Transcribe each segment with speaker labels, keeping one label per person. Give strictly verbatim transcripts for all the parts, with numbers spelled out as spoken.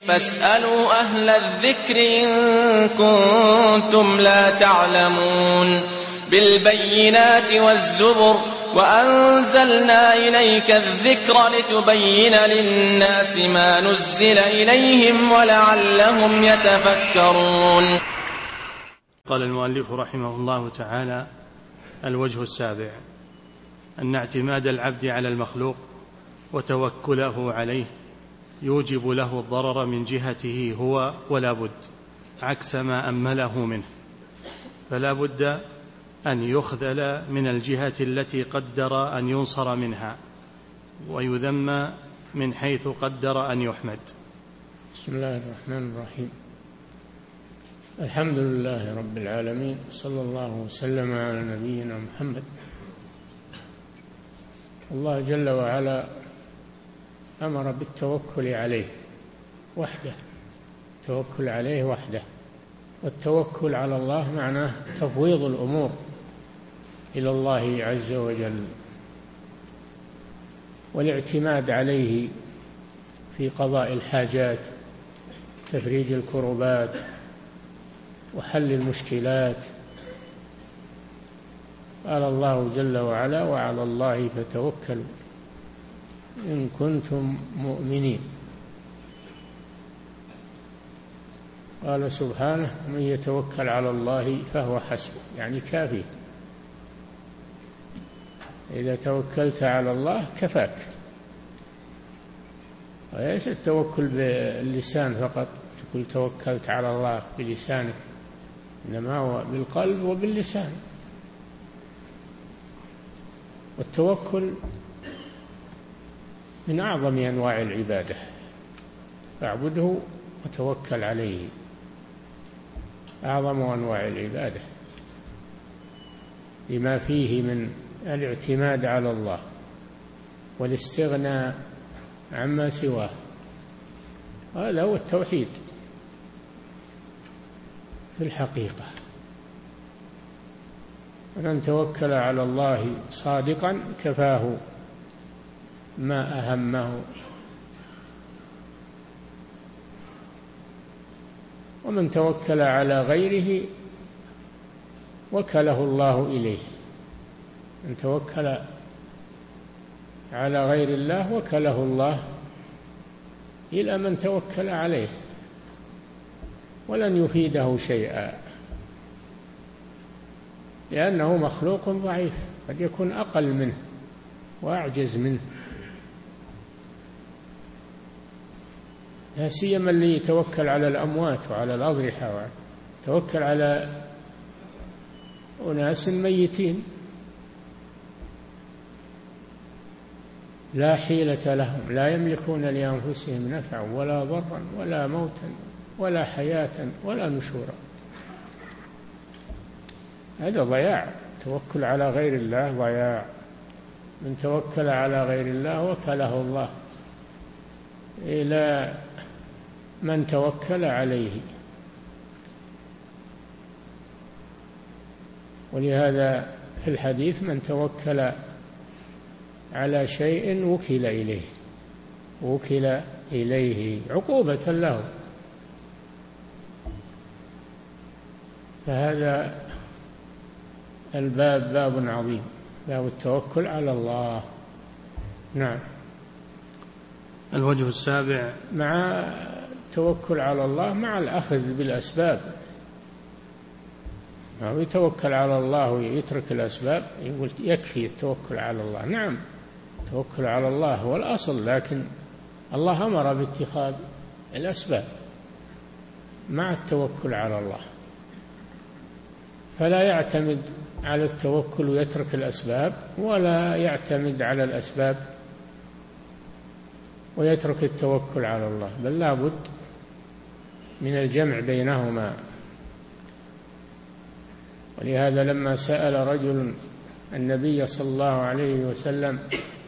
Speaker 1: فاسألوا أهل الذكر إن كنتم لا تعلمون بالبينات والزبر وأنزلنا إليك الذكر لتبين للناس ما نزل إليهم ولعلهم يتفكرون.
Speaker 2: قال المؤلف رحمه الله تعالى: الوجه السابع أن اعتماد العبد على المخلوق وتوكله عليه يوجب له الضرر من جهته هو ولا بد، عكس ما أمله منه، فلا بد أن يخذل من الجهة التي قدر أن ينصر منها، ويذم من حيث قدر أن يحمد.
Speaker 3: بسم الله الرحمن الرحيم. الحمد لله رب العالمين، صلى الله وسلم على نبينا محمد. الله جل وعلا أمر بالتوكل عليه وحده، التوكل عليه وحده، والتوكل على الله معناه تفويض الأمور إلى الله عز وجل، والاعتماد عليه في قضاء الحاجات، تفريج الكربات، وحل المشكلات. قال الله جل وعلا: وعلى الله فتوكلوا إن كنتم مؤمنين. قال سبحانه: من يتوكل على الله فهو حسبه، يعني كافي. إذا توكلت على الله كفاك. وليس التوكل باللسان فقط، تقول توكلت على الله بلسانك، إنما هو بالقلب وباللسان. والتوكل من أعظم أنواع العبادة، فاعبده وتوكل عليه، أعظم أنواع العبادة لما فيه من الاعتماد على الله والاستغناء عما سواه. هذا هو التوحيد في الحقيقة. ومن توكل على الله صادقا كفاه ما أهمه، ومن توكل على غيره وكله الله إليه. من توكل على غير الله وكله الله إلى من توكل عليه، ولن يفيده شيئا، لأنه مخلوق ضعيف، قد يكون أقل منه وأعجز منه. لا سيما اللي يتوكل على الأموات وعلى الأضرحة، توكل على أناس ميتين لا حيلة لهم، لا يملكون لأنفسهم نفعا ولا ضرا ولا موتا ولا حياة ولا نشورا. هذا ضياع، توكل على غير الله ضياع. من توكل على غير الله وكله الله إلى من توكل عليه. ولهذا في الحديث: من توكل على شيء وكل إليه، وكل إليه عقوبة له. فهذا الباب باب عظيم، باب التوكل على الله. نعم.
Speaker 2: الوجه السابع
Speaker 3: مع التوكل على الله مع الأخذ بالأسباب. أو يتوكل على الله ويترك الأسباب، يقول يكفي التوكل على الله. نعم، التوكل على الله هو الأصل، لكن الله أمر باتخاذ الأسباب مع التوكل على الله. فلا يعتمد على التوكل ويترك الأسباب، ولا يعتمد على الأسباب ويترك التوكل على الله، بل لا بد من الجمع بينهما. ولهذا لما سأل رجل النبي صلى الله عليه وسلم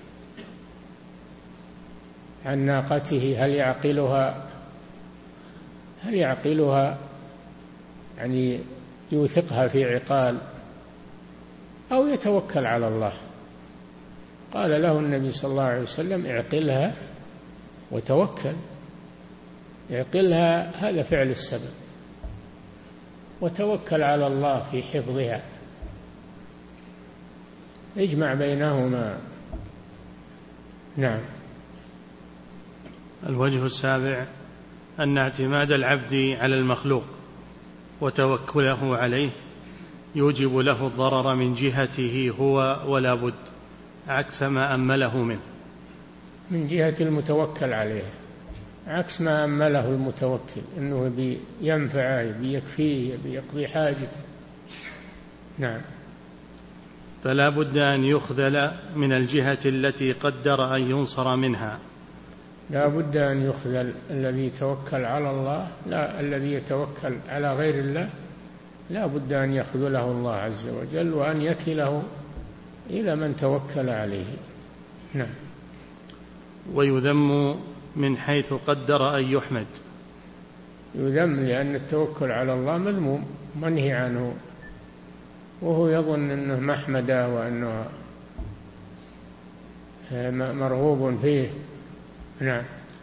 Speaker 3: عن ناقته هل يعقلها هل يعقلها يعني يوثقها في عقال أو يتوكل على الله، قال له النبي صلى الله عليه وسلم: اعقلها وتوكل. يعقلها هذا فعل السبب، وتوكل على الله في حفظها، اجمع بينهما. نعم.
Speaker 2: الوجه السابع أن اعتماد العبد على المخلوق وتوكله عليه يوجب له الضرر من جهته هو ولا بد، عكس ما أمله منه.
Speaker 3: من جهة المتوكل عليه عكس ما أمله المتوكل، أنه بينفعه بيكفيه بيقضي حاجته. نعم.
Speaker 2: فلا بد أن يخذل من الجهة التي قدر أن ينصر منها.
Speaker 3: لا بد أن يخذل الذي يتوكل على الله، لا الذي يتوكل على غير الله لا بد أن يخذله الله عز وجل، وأن يكله إلى من توكل عليه. نعم.
Speaker 2: ويذم من حيث قدر أن يحمد.
Speaker 3: يذم لأن التوكل على الله مذموم منهي عنه، وهو يظن أنه محمده وأنه مرغوب فيه. نعم.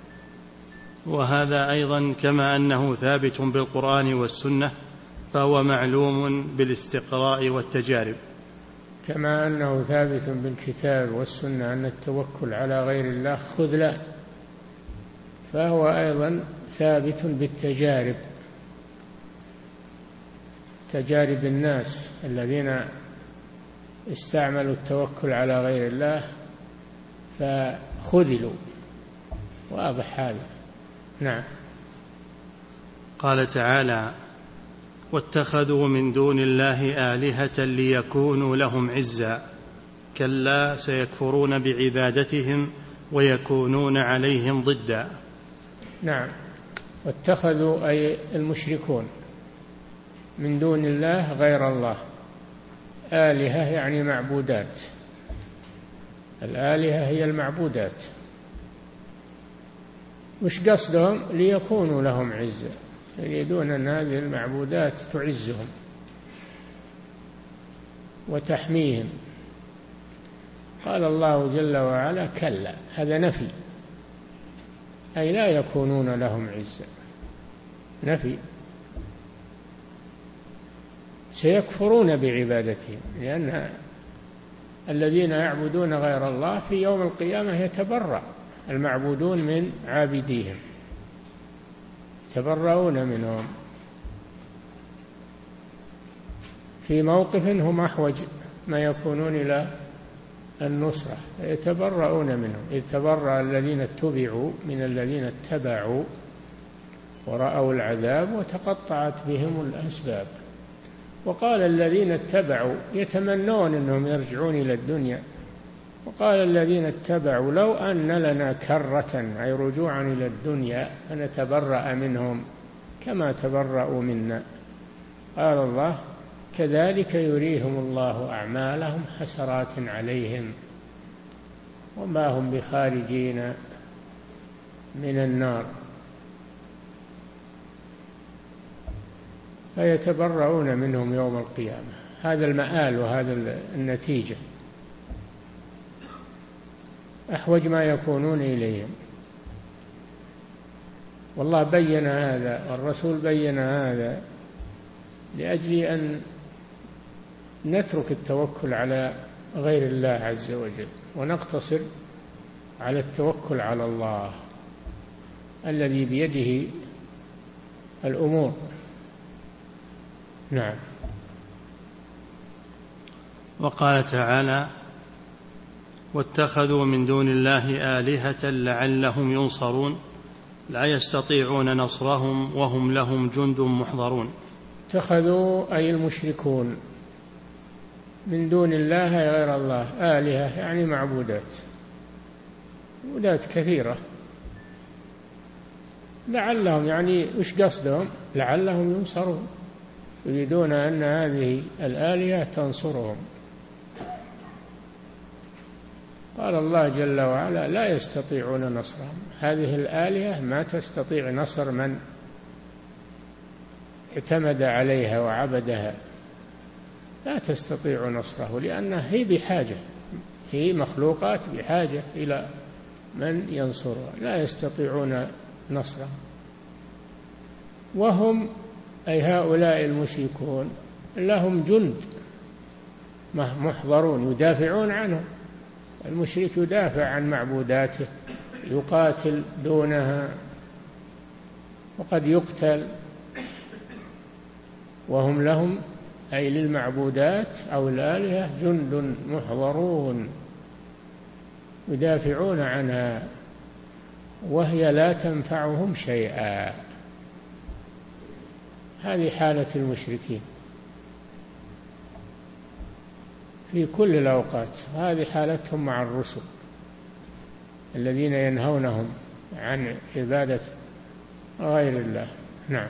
Speaker 2: وهذا أيضا كما أنه ثابت بالقرآن والسنة فهو معلوم بالاستقراء والتجارب.
Speaker 3: كما أنه ثابت بالكتاب والسنة أن التوكل على غير الله خذلان، فهو أيضا ثابت بالتجارب، تجارب الناس الذين استعملوا التوكل على غير الله فخذلوا، واضح هذا. نعم.
Speaker 2: قال تعالى: واتخذوا من دون الله آلهة ليكونوا لهم عزا كلا سيكفرون بعبادتهم ويكونون عليهم ضدا.
Speaker 3: نعم. واتخذوا أي المشركون من دون الله غير الله آلهة يعني معبودات، الآلهة هي المعبودات. وش قصدهم؟ ليكونوا لهم عزا، يريدون أن هذه المعبودات تعزهم وتحميهم. قال الله جل وعلا: كلا، هذا نفي، أي لا يكونون لهم عزا، نفي. سيكفرون بعبادتهم، لأن الذين يعبدون غير الله في يوم القيامة يتبرأ المعبودون من عابديهم، يتبرؤون منهم في موقف هم أحوج ما يكونون إلى النصرة، يتبرؤون منهم. إذ تبرأ الذين اتبعوا من الذين اتبعوا ورأوا العذاب وتقطعت بهم الأسباب. وقال الذين اتبعوا يتمنون أنهم يرجعون إلى الدنيا، وقال الذين اتبعوا لو أن لنا كرة أي رجوعا إلى الدنيا فنتبرأ منهم كما تبرأوا منا. قال الله: كذلك يريهم الله أعمالهم حسرات عليهم وما هم بخارجين من النار. فيتبرؤون منهم يوم القيامة. هذا المآل وهذا النتيجة، أحوج ما يكونون إليهم. والله بين هذا والرسول بين هذا لأجل أن نترك التوكل على غير الله عز وجل ونقتصر على التوكل على الله الذي بيده الأمور. نعم.
Speaker 2: وقال تعالى: واتخذوا من دون الله آلهة لعلهم ينصرون لا يستطيعون نصرهم وهم لهم جند محضرون.
Speaker 3: اتخذوا أي المشركون من دون الله غير الله آلهة يعني معبودات، معبودات كثيرة. لعلهم يعني وش قصدهم؟ لعلهم ينصرون، يريدون أن هذه الآلهة تنصرهم. قال الله جل وعلا: لا يستطيعون نصرهم، هذه الآلهة ما تستطيع نصر من اعتمد عليها وعبدها، لا تستطيع نصره، لأنها هي بحاجة، هي مخلوقات بحاجة إلى من ينصرها، لا يستطيعون نصره. وهم أي هؤلاء المشركون لهم جند محضرون يدافعون عنه. المشرك يدافع عن معبوداته، يقاتل دونها وقد يقتل، وهم لهم أي للمعبودات أو الآلهة جند محضرون يدافعون عنها وهي لا تنفعهم شيئا. هذه حالة المشركين في كل الأوقات، هذه حالتهم مع الرسل الذين ينهونهم عن عبادة غير الله. نعم.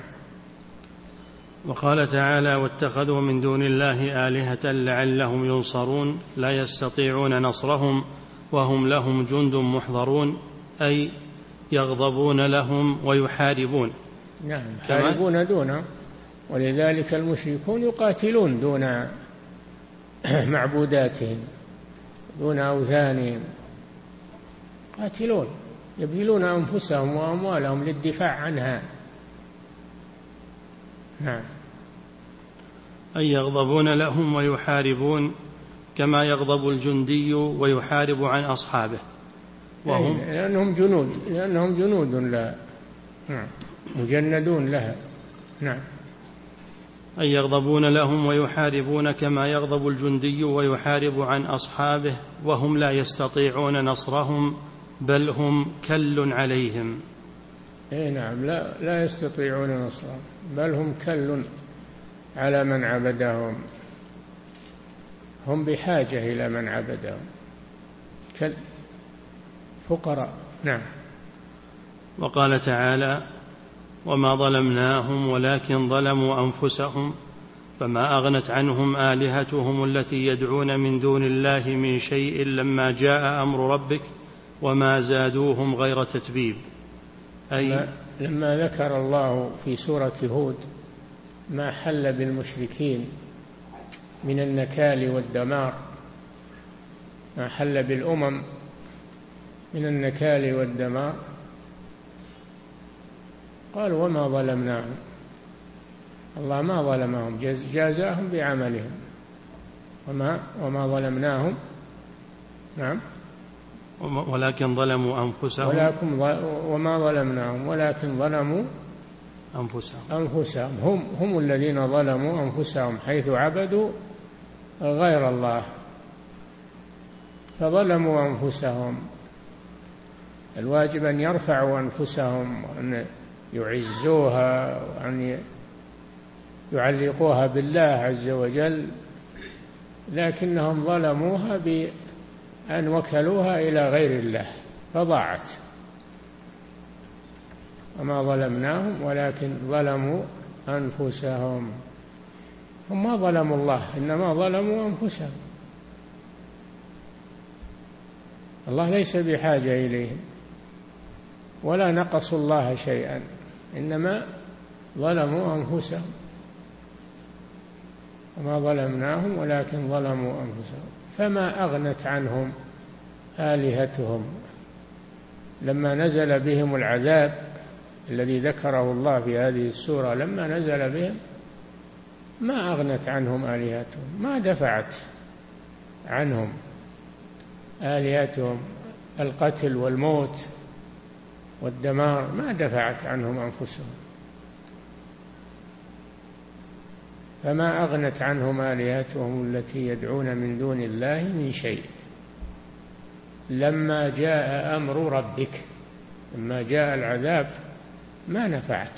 Speaker 2: وقال تعالى: واتخذوا من دون الله آلهة لعلهم ينصرون لا يستطيعون نصرهم وهم لهم جند محضرون، أي يغضبون لهم ويحاربون.
Speaker 3: نعم، يحاربون دونه، ولذلك المشركون يقاتلون دون معبوداتهم دون أوثانهم، قاتلون يبذلون أنفسهم وأموالهم للدفاع عنها. نعم.
Speaker 2: أي يغضبون لهم ويحاربون كما يغضب الجندي ويحارب عن أصحابه، وهم
Speaker 3: لأنهم جنود لأنهم جنود لا مجندون لها. نعم.
Speaker 2: أي يغضبون لهم ويحاربون كما يغضب الجندي ويحارب عن أصحابه، وهم لا يستطيعون نصرهم بل هم كل عليهم.
Speaker 3: إيه نعم، لا, لا يستطيعون نصرهم بل هم كل على من عبدهم، هم بحاجة إلى من عبدهم، كل فقراء. نعم.
Speaker 2: وقال تعالى: وما ظلمناهم ولكن ظلموا أنفسهم فما أغنت عنهم آلهتهم التي يدعون من دون الله من شيء لما جاء أمر ربك وما زادوهم غير تتبيب. أي
Speaker 3: لما ذكر الله في سورة هود ما حل بالمشركين من النكال والدمار، ما حل بالأمم من النكال والدمار، قال: وما ظلمناهم. الله ما ظلمهم، جازاهم بعملهم. وما وما ظلمناهم. نعم.
Speaker 2: ولكن ظلموا أنفسهم.
Speaker 3: ولكن وما ظلمناهم ولكن ظلموا
Speaker 2: أنفسهم.
Speaker 3: أنفسهم هم هم الذين ظلموا أنفسهم حيث عبدوا غير الله، فظلموا أنفسهم. الواجب أن يرفعوا أنفسهم وأن يعزوها وأن يعلقوها بالله عز وجل، لكنهم ظلموها بأن وكلوها إلى غير الله فضاعت. وما ظلمناهم ولكن ظلموا أنفسهم. هم ما ظلموا الله، إنما ظلموا أنفسهم. الله ليس بحاجة إليهم ولا نقصوا الله شيئا، إنما ظلموا أنفسهم. وما ظلمناهم ولكن ظلموا أنفسهم فما أغنت عنهم آلهتهم. لما نزل بهم العذاب الذي ذكره الله في هذه السورة، لما نزل بهم ما أغنت عنهم آلهتهم، ما دفعت عنهم آلهتهم القتل والموت والدمار، ما دفعت عنهم أنفسهم. فما أغنت عنهم آلهتهم التي يدعون من دون الله من شيء لما جاء أمر ربك. لما جاء العذاب ما نفعته.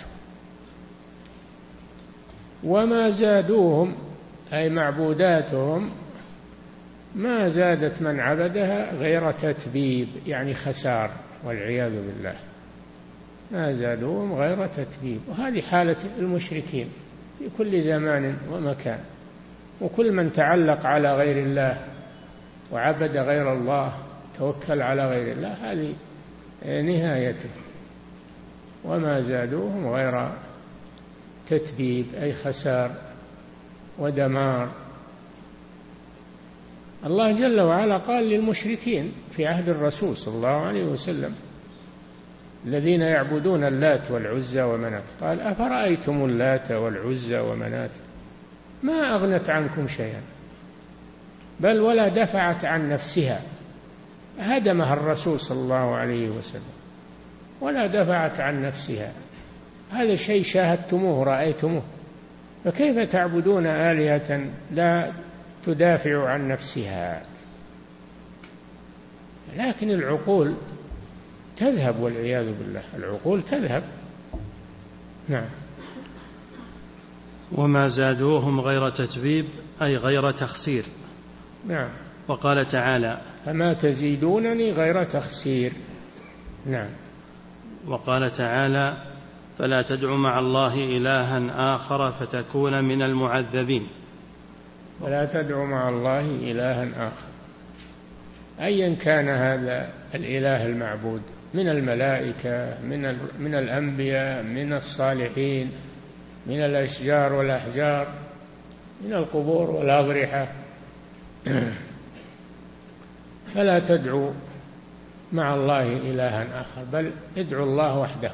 Speaker 3: وما زادوهم أي معبوداتهم ما زادت من عبدها غير تتبيب، يعني خسار والعياذ بالله. ما زادوهم غير تتبيب. وهذه حالة المشركين في كل زمان ومكان، وكل من تعلق على غير الله وعبد غير الله توكل على غير الله هذه نهايته. وما زادوهم غير تتبيب أي خسار ودمار. الله جل وعلا قال للمشركين في عهد الرسول صلى الله عليه وسلم الذين يعبدون اللات والعزى ومنات، قال أفرأيتم اللات والعزى ومنات ما أغنت عنكم شيئا، بل ولا دفعت عن نفسها، هدمها الرسول صلى الله عليه وسلم ولا دفعت عن نفسها. هذا شيء شاهدتموه رأيتموه، فكيف تعبدون آلهة لا تدافع عن نفسها؟ لكن العقول تذهب والعياذ بالله، العقول تذهب. نعم.
Speaker 2: وما زادوهم غير تتبيب أي غير تخسير.
Speaker 3: نعم.
Speaker 2: وقال تعالى
Speaker 3: فما تزيدونني غير تخسير. نعم.
Speaker 2: وقال تعالى فلا تدع مع الله إلها آخر فتكون من المعذبين.
Speaker 3: ولا تدع مع الله إلها آخر، أيا كان هذا الإله المعبود من الملائكة، من من الأنبياء، من الصالحين، من الأشجار والأحجار، من القبور والأضرحة، فلا تدعوا مع الله إلها آخر، بل ادعوا الله وحده.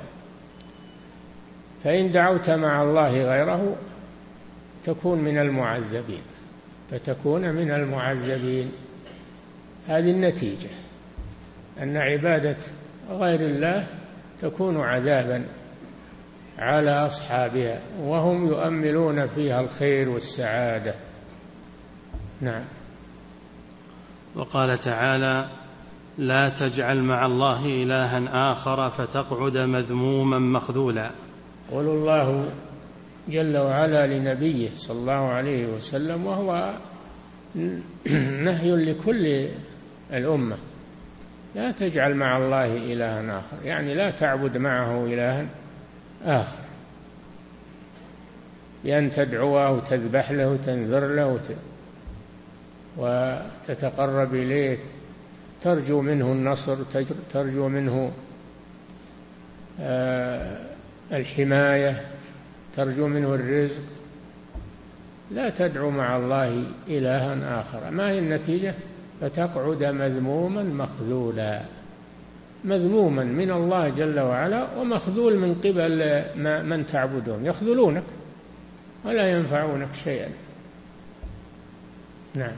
Speaker 3: فإن دعوت مع الله غيره تكون من المعذبين، فتكون من المعذبين. هذه النتيجة، أن عبادة غير الله تكون عذابا على أصحابها وهم يؤملون فيها الخير والسعادة. نعم.
Speaker 2: وقال تعالى لا تجعل مع الله إلها آخر فتقعد مذموما مخذولا.
Speaker 3: قول الله جل وعلا لنبيه صلى الله عليه وسلم، وهو نهي لكل الأمة، لا تجعل مع الله إلها آخر، يعني لا تعبد معه إلها آخر، بأن تدعوه وتذبح له وتنذر له وتتقرب إليه، ترجو منه النصر، ترجو منه الحماية، ترجو منه الرزق. لا تدعو مع الله إلها آخر. ما هي النتيجة؟ فتقعد مذموما مخذولا، مذموما من الله جل وعلا ومخذول من قبل من تعبدون، يخذلونك ولا ينفعونك شيئا. نعم.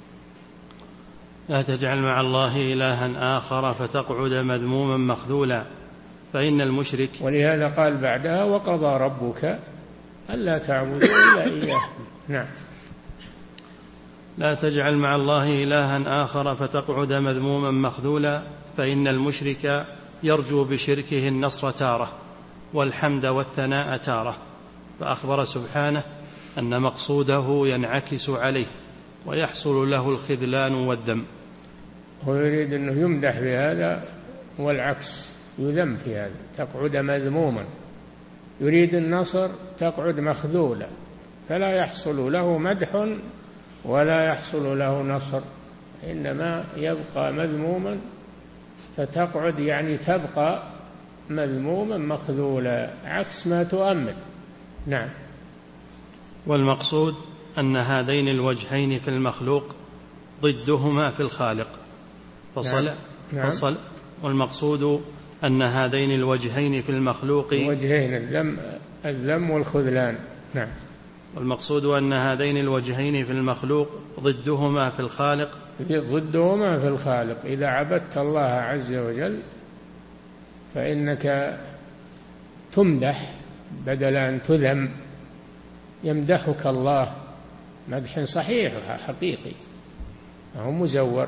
Speaker 2: لا تجعل مع الله إلها آخر فتقعد مذموما مخذولا، فإن المشرك.
Speaker 3: ولهذا قال بعدها وقضى ربك ألا تعبدوا إلا إياه. نعم.
Speaker 2: لا تجعل مع الله إلها آخر فتقعد مذموما مخذولا، فإن المشرك يرجو بشركه النصر تارة والحمد والثناء تارة، فأخبر سبحانه أن مقصوده ينعكس عليه ويحصل له الخذلان والذم.
Speaker 3: هو يريد أنه يمدح بهذا والعكس يذم في هذا، تقعد مذموما. يريد النصر تقعد مخذولا، فلا يحصل له مدح ولا يحصل له نصر، إنما يبقى مذموما، فتقعد يعني تبقى مذموما مخذولا عكس ما تؤمن. نعم.
Speaker 2: والمقصود أن هذين الوجهين في المخلوق ضدهما في الخالق. فصل.
Speaker 3: نعم.
Speaker 2: فصل. والمقصود أن هذين الوجهين في المخلوق
Speaker 3: وجهين، الذم الذم والخذلان. نعم.
Speaker 2: والمقصود أن هذين الوجهين في المخلوق ضدهما في الخالق.
Speaker 3: ضدهما في الخالق. إذا عبدت الله عز وجل فإنك تمدح بدل أن تذم، يمدحك الله مدح صحيح حقيقي هو مزور،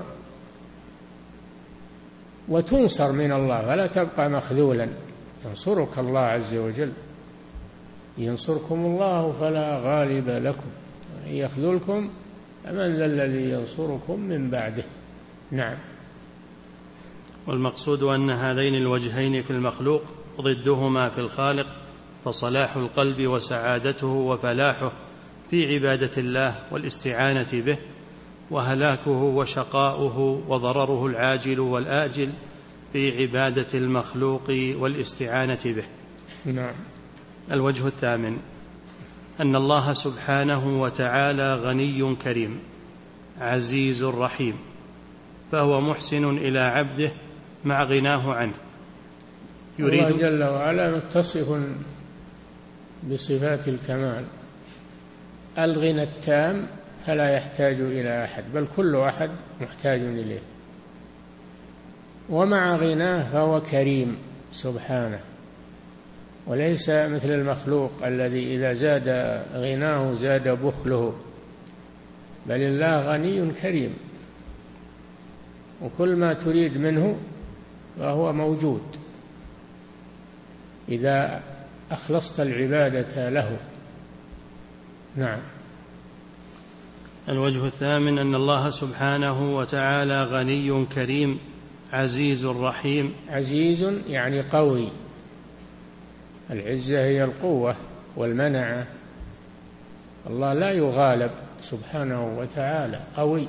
Speaker 3: وتنصر من الله فلا تبقى مخذولا، ينصرك الله عز وجل. ينصركم الله فلا غالب لكم، يخذلكم فمن ذا الذي ينصركم من بعده. نعم.
Speaker 2: والمقصود أن هذين الوجهين في المخلوق ضدهما في الخالق، فصلاح القلب وسعادته وفلاحه في عبادة الله والاستعانة به، وهلاكه وشقاؤه وضرره العاجل والآجل في عبادة المخلوق والاستعانة به.
Speaker 3: نعم.
Speaker 2: الوجه الثامن أن الله سبحانه وتعالى غني كريم عزيز رحيم، فهو محسن إلى عبده مع غناه عنه، يريد
Speaker 3: الله جل وعلا متصف بصفات الكمال، الغنى التام فلا يحتاج إلى أحد، بل كل أحد محتاج إليه، ومع غناه فهو كريم سبحانه، وليس مثل المخلوق الذي إذا زاد غناه زاد بخله، بل الله غني كريم، وكل ما تريد منه فهو موجود إذا أخلصت العبادة له. نعم.
Speaker 2: الوجه الثامن أن الله سبحانه وتعالى غني كريم عزيز رحيم.
Speaker 3: عزيز يعني قوي، العزة هي القوة والمنعة، الله لا يغالب سبحانه وتعالى، قوي،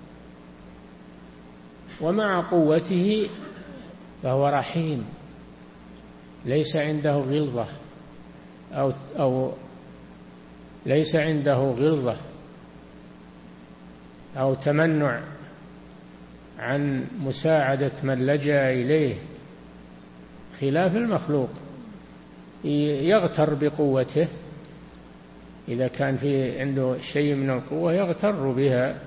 Speaker 3: ومع قوته فهو رحيم، ليس عنده غلظة أو, أو ليس عنده غلظة أو تمنع عن مساعدة من لجأ إليه، خلاف المخلوق يغتر بقوته، إذا كان في عنده شيء من القوة يغتر بها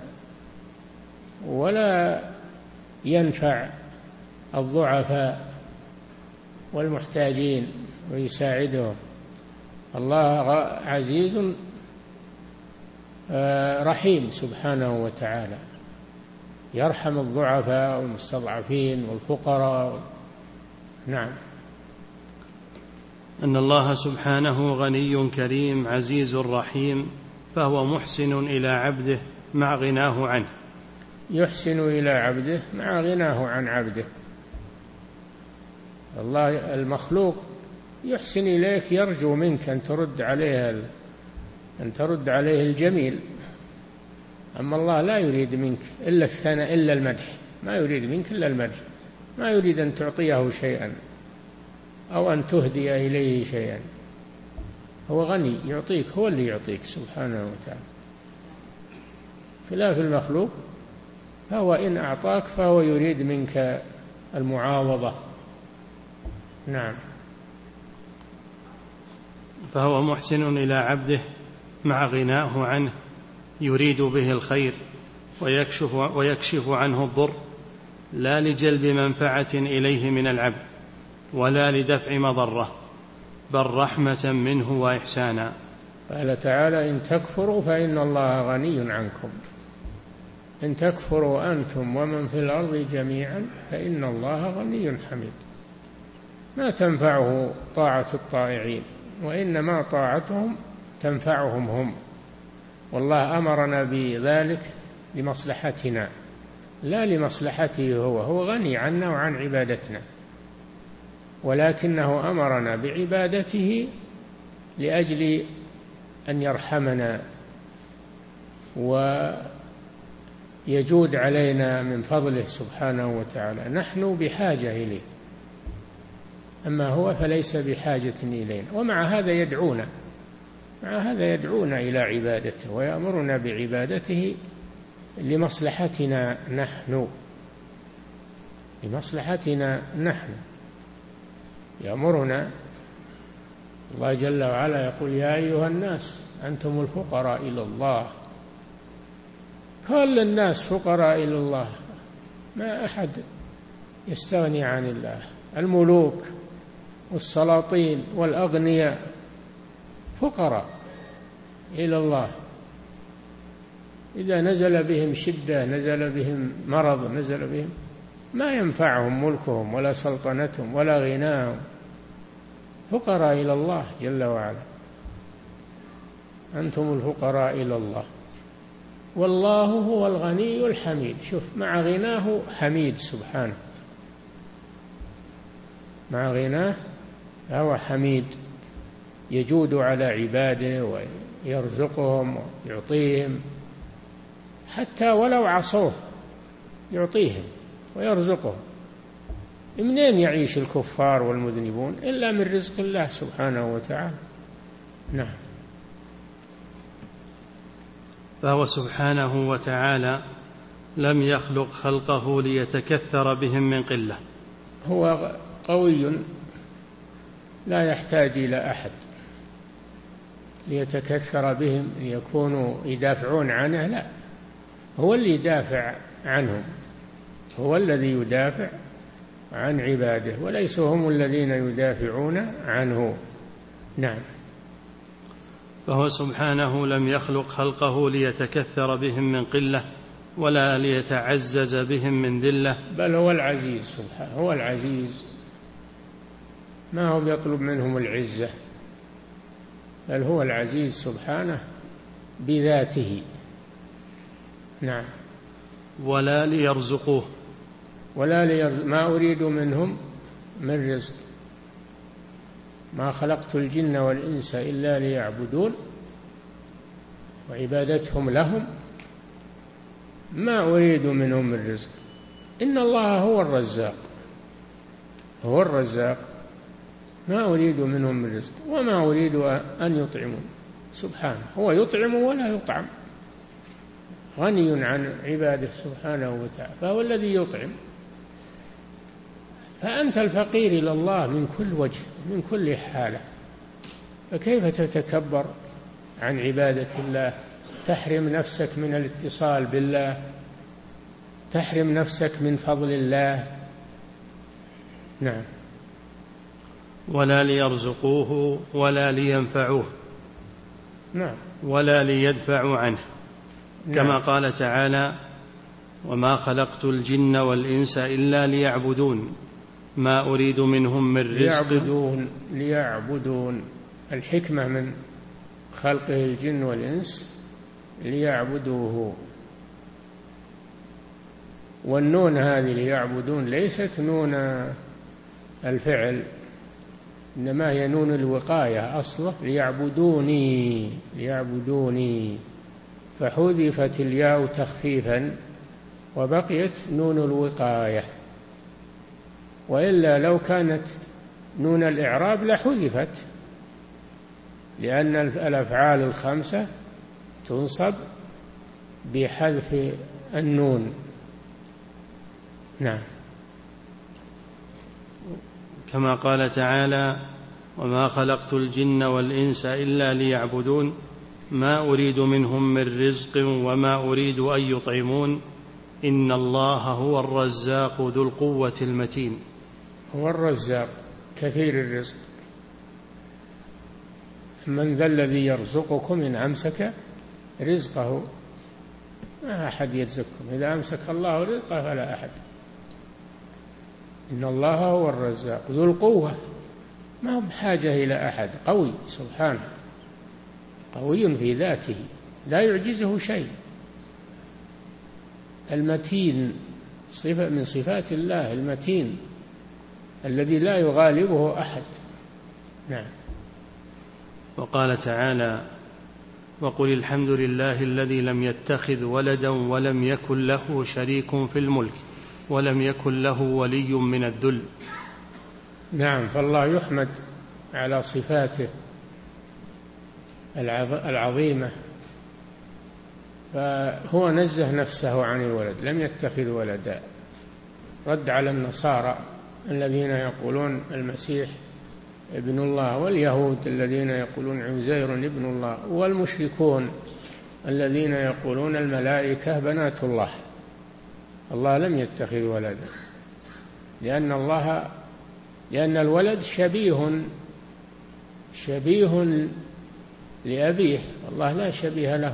Speaker 3: ولا ينفع الضعفاء والمحتاجين ويساعدهم. الله عزيز رحيم سبحانه وتعالى، يرحم الضعفاء والمستضعفين والفقراء. نعم.
Speaker 2: أن الله سبحانه غني كريم عزيز رحيم، فهو محسن إلى عبده مع غناه عنه.
Speaker 3: يحسن إلى عبده مع غناه عن عبده. الله المخلوق يحسن إليك، يرجو منك أن ترد عليه أن ترد عليه الجميل، أما الله لا يريد منك إلا الثناء إلا المدح، ما يريد منك إلا المدح، ما يريد أن تعطيه شيئا أو أن تهدي إليه شيئا، هو غني يعطيك، هو اللي يعطيك سبحانه وتعالى، خلاف المخلوق فهو إن أعطاك فهو يريد منك المعاوضة. نعم.
Speaker 2: فهو محسن إلى عبده مع غناه عنه، يريد به الخير ويكشف, ويكشف عنه الضر، لا لجلب منفعة إليه من العبد ولا لدفع مضرة، بل رحمة منه وإحسانا.
Speaker 3: قال تعالى: إن تكفروا فإن الله غني عنكم، إن تكفروا أنتم ومن في الأرض جميعا فإن الله غني حميد. ما تنفعه طاعة الطائعين، وإنما طاعتهم تنفعهم هم، والله أمرنا بذلك لمصلحتنا لا لمصلحته هو، هو غني عنا وعن عبادتنا، ولكنه أمرنا بعبادته لأجل أن يرحمنا ويجود علينا من فضله سبحانه وتعالى، نحن بحاجة إليه، أما هو فليس بحاجة إلينا، ومع هذا يدعونا مع هذا يدعونا إلى عبادته ويأمرنا بعبادته لمصلحتنا نحن لمصلحتنا نحن يأمرنا. الله جل وعلا يقول: يا أيها الناس أنتم الفقراء إلى الله. كل الناس فقراء إلى الله، ما أحد يستغني عن الله، الملوك والسلاطين والأغنياء فقراء إلى الله، إذا نزل بهم شدة، نزل بهم مرض، نزل بهم، ما ينفعهم ملكهم ولا سلطنتهم ولا غناهم، فقراء إلى الله جل وعلا. أنتم الفقراء إلى الله والله هو الغني الحميد. شوف، مع غناه حميد سبحانه، مع غناه فهو حميد، يجود على عباده ويرزقهم ويعطيهم، حتى ولو عصوه يعطيهم ويرزقهم. منين يعيش الكفار والمذنبون إلا من رزق الله سبحانه وتعالى. نعم.
Speaker 2: فهو سبحانه وتعالى لم يخلق خلقه ليتكثر بهم من قلة.
Speaker 3: هو قوي لا يحتاج إلى أحد ليتكثر بهم ليكونوا يدافعون عنه، لا، هو اللي يدافع عنهم، هو الذي يدافع عن عباده وليسوا هم الذين يدافعون عنه. نعم.
Speaker 2: فهو سبحانه لم يخلق خلقه ليتكثر بهم من قلة ولا ليتعزز بهم من ذلة،
Speaker 3: بل هو العزيز سبحانه، هو العزيز، ما هو يطلب منهم العزة، بل هو العزيز سبحانه بذاته. نعم.
Speaker 2: ولا ليرزقوه،
Speaker 3: ولا ليرزق، ما أريد منهم من رزق، ما خلقت الجن والإنس إلا ليعبدون، وعبادتهم لهم، ما أريد منهم من رزق، إن الله هو الرزاق، هو الرزاق، ما أريد منهم من رزق وما أريد أن يطعمون، سبحانه هو يطعم ولا يطعم، غني عن عباده سبحانه وتعالى، فهو الذي يطعم. فأنت الفقير إلى الله من كل وجه من كل حالة، فكيف تتكبر عن عبادة الله، تحرم نفسك من الاتصال بالله، تحرم نفسك من فضل الله. نعم.
Speaker 2: ولا ليرزقوه ولا لينفعوه.
Speaker 3: نعم.
Speaker 2: ولا ليدفعوا عنه. نعم. كما قال تعالى: وما خلقت الجن والإنس إلا ليعبدون ما أريد منهم من رزق.
Speaker 3: ليعبدون ليعبدون الحكمة من خلقه الجن والإنس ليعبدوه، والنون هذه ليعبدون ليست نون الفعل، إنما هي نون الوقاية، أصله ليعبدوني ليعبدوني، فحذفت الياء تخفيفا وبقيت نون الوقاية، وإلا لو كانت نون الإعراب لحذفت، لأن الأفعال الخمسة تنصب بحذف النون. نعم.
Speaker 2: كما قال تعالى: وما خلقت الجن والإنس إلا ليعبدون ما أريد منهم من رزق وما أريد أن يطعمون إن الله هو الرزاق ذو القوة المتين.
Speaker 3: هو الرزاق كثير الرزق. من ذا الذي يرزقكم إن أمسك رزقه، ما أحد يرزقكم، إذا أمسك الله رزقه فلا أحد. إن الله هو الرزاق ذو القوة، ما هو بحاجة إلى أحد، قوي سبحانه، قوي في ذاته لا يعجزه شيء. المتين صفة من صفات الله، المتين الذي لا يغالبه أحد. نعم.
Speaker 2: وقال تعالى: وقل الحمد لله الذي لم يتخذ ولدا ولم يكن له شريك في الملك ولم يكن له ولي من الذل.
Speaker 3: نعم. فالله يحمد على صفاته العظيمة، فهو نزه نفسه عن الولد، لم يتخذ ولدا، رد على النصارى الذين يقولون المسيح ابن الله، واليهود الذين يقولون عزير ابن الله، والمشركون الذين يقولون الملائكة بنات الله. الله لم يتخذ ولدا، لأن الله لأن الولد شبيه شبيه لأبيه، الله لا شبيه له،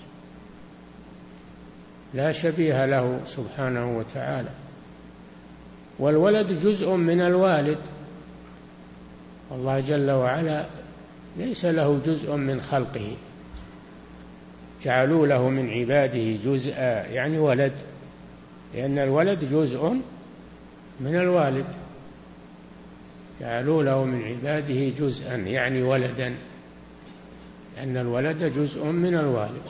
Speaker 3: لا شبيه له سبحانه وتعالى. والولد جزء من الوالد، الله جل وعلا ليس له جزء من خلقه، جعلوا له من عباده جزءا يعني ولد، لأن الولد جزء من الوالد، جعلوا له من عباده جزءا يعني ولدا، لأن الولد جزء من الوالد.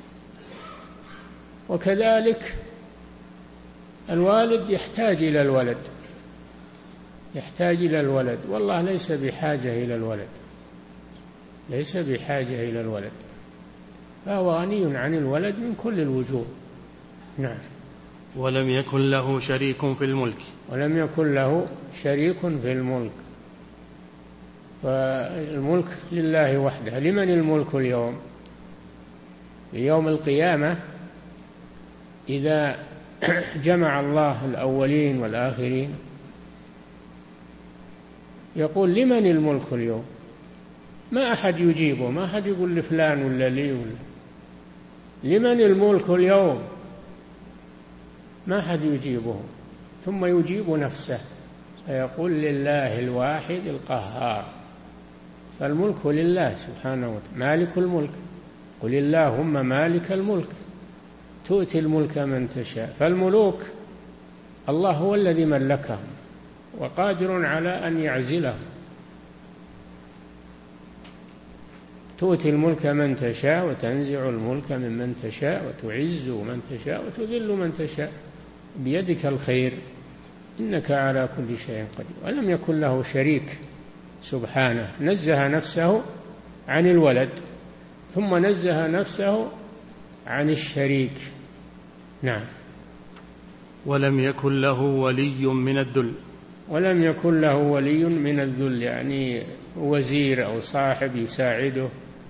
Speaker 3: وكذلك الوالد يحتاج إلى الولد، يحتاج إلى الولد، والله ليس بحاجة إلى الولد، ليس بحاجة إلى الولد، فهو غني عن الولد من كل الوجوه. نعم.
Speaker 2: ولم يكن له شريك في الملك.
Speaker 3: ولم يكن له شريك في الملك. فالملك لله وحده. لمن الملك اليوم؟ يوم القيامة إذا جمع الله الأولين والآخرين يقول لمن الملك اليوم؟ ما أحد يجيبه، ما أحد يقول لفلان ولا لي ولا. لمن الملك اليوم؟ ما أحد يجيبه. ثم يجيب نفسه فيقول لله الواحد القهار. فالملك لله سبحانه وتعالى، مالك الملك. قل اللهم مالك الملك تؤتي الملك من تشاء. فالملوك الله هو الذي ملكهم وقادر على أن يعزلهم. تؤتي الملك من تشاء وتنزع الملك ممن تشاء وتعز من تشاء وتذل من تشاء بيدك الخير إنك على كل شيء قدير. ولم يكن له شريك سبحانه، نزه نفسه عن الولد ثم نزه نفسه عن الشريك. نعم.
Speaker 2: ولم يكن له ولي من الذل.
Speaker 3: ولم يكن له ولي من الذل، يعني وزير أو صاحب يساعده،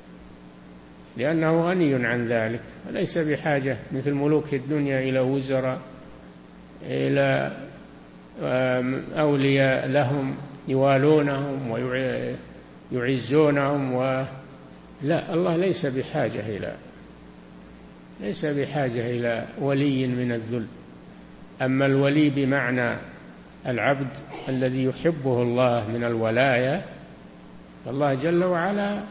Speaker 3: لأنه غني عن ذلك، ليس بحاجة مثل ملوك الدنيا إلى وزراء، إلى أولياء لهم يوالونهم ويعزونهم و... لا، الله ليس بحاجة إلى ليس بحاجة إلى ولي من الذل. أما الولي بمعنى العبد الذي يحبه الله من الولاية، فالله جل وعلا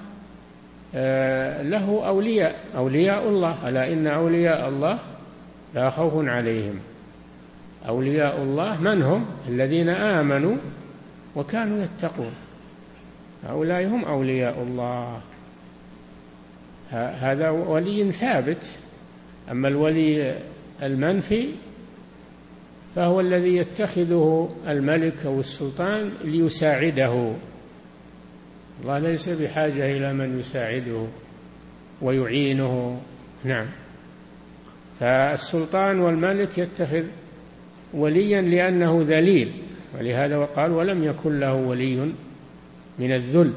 Speaker 3: له أولياء، أولياء الله. ألا إن أولياء الله لا خوف عليهم. أولياء الله من هم؟ الذين آمنوا وكانوا يتقون، هؤلاء هم أولياء الله. هذا ولي ثابت. أما الولي المنفي فهو الذي يتخذه الملك أو السلطان ليساعده. الله ليس بحاجة إلى من يساعده ويعينه. نعم. فالسلطان والملك يتخذ وليا لأنه ذليل، ولهذا وقال ولم يكن له ولي من الذل.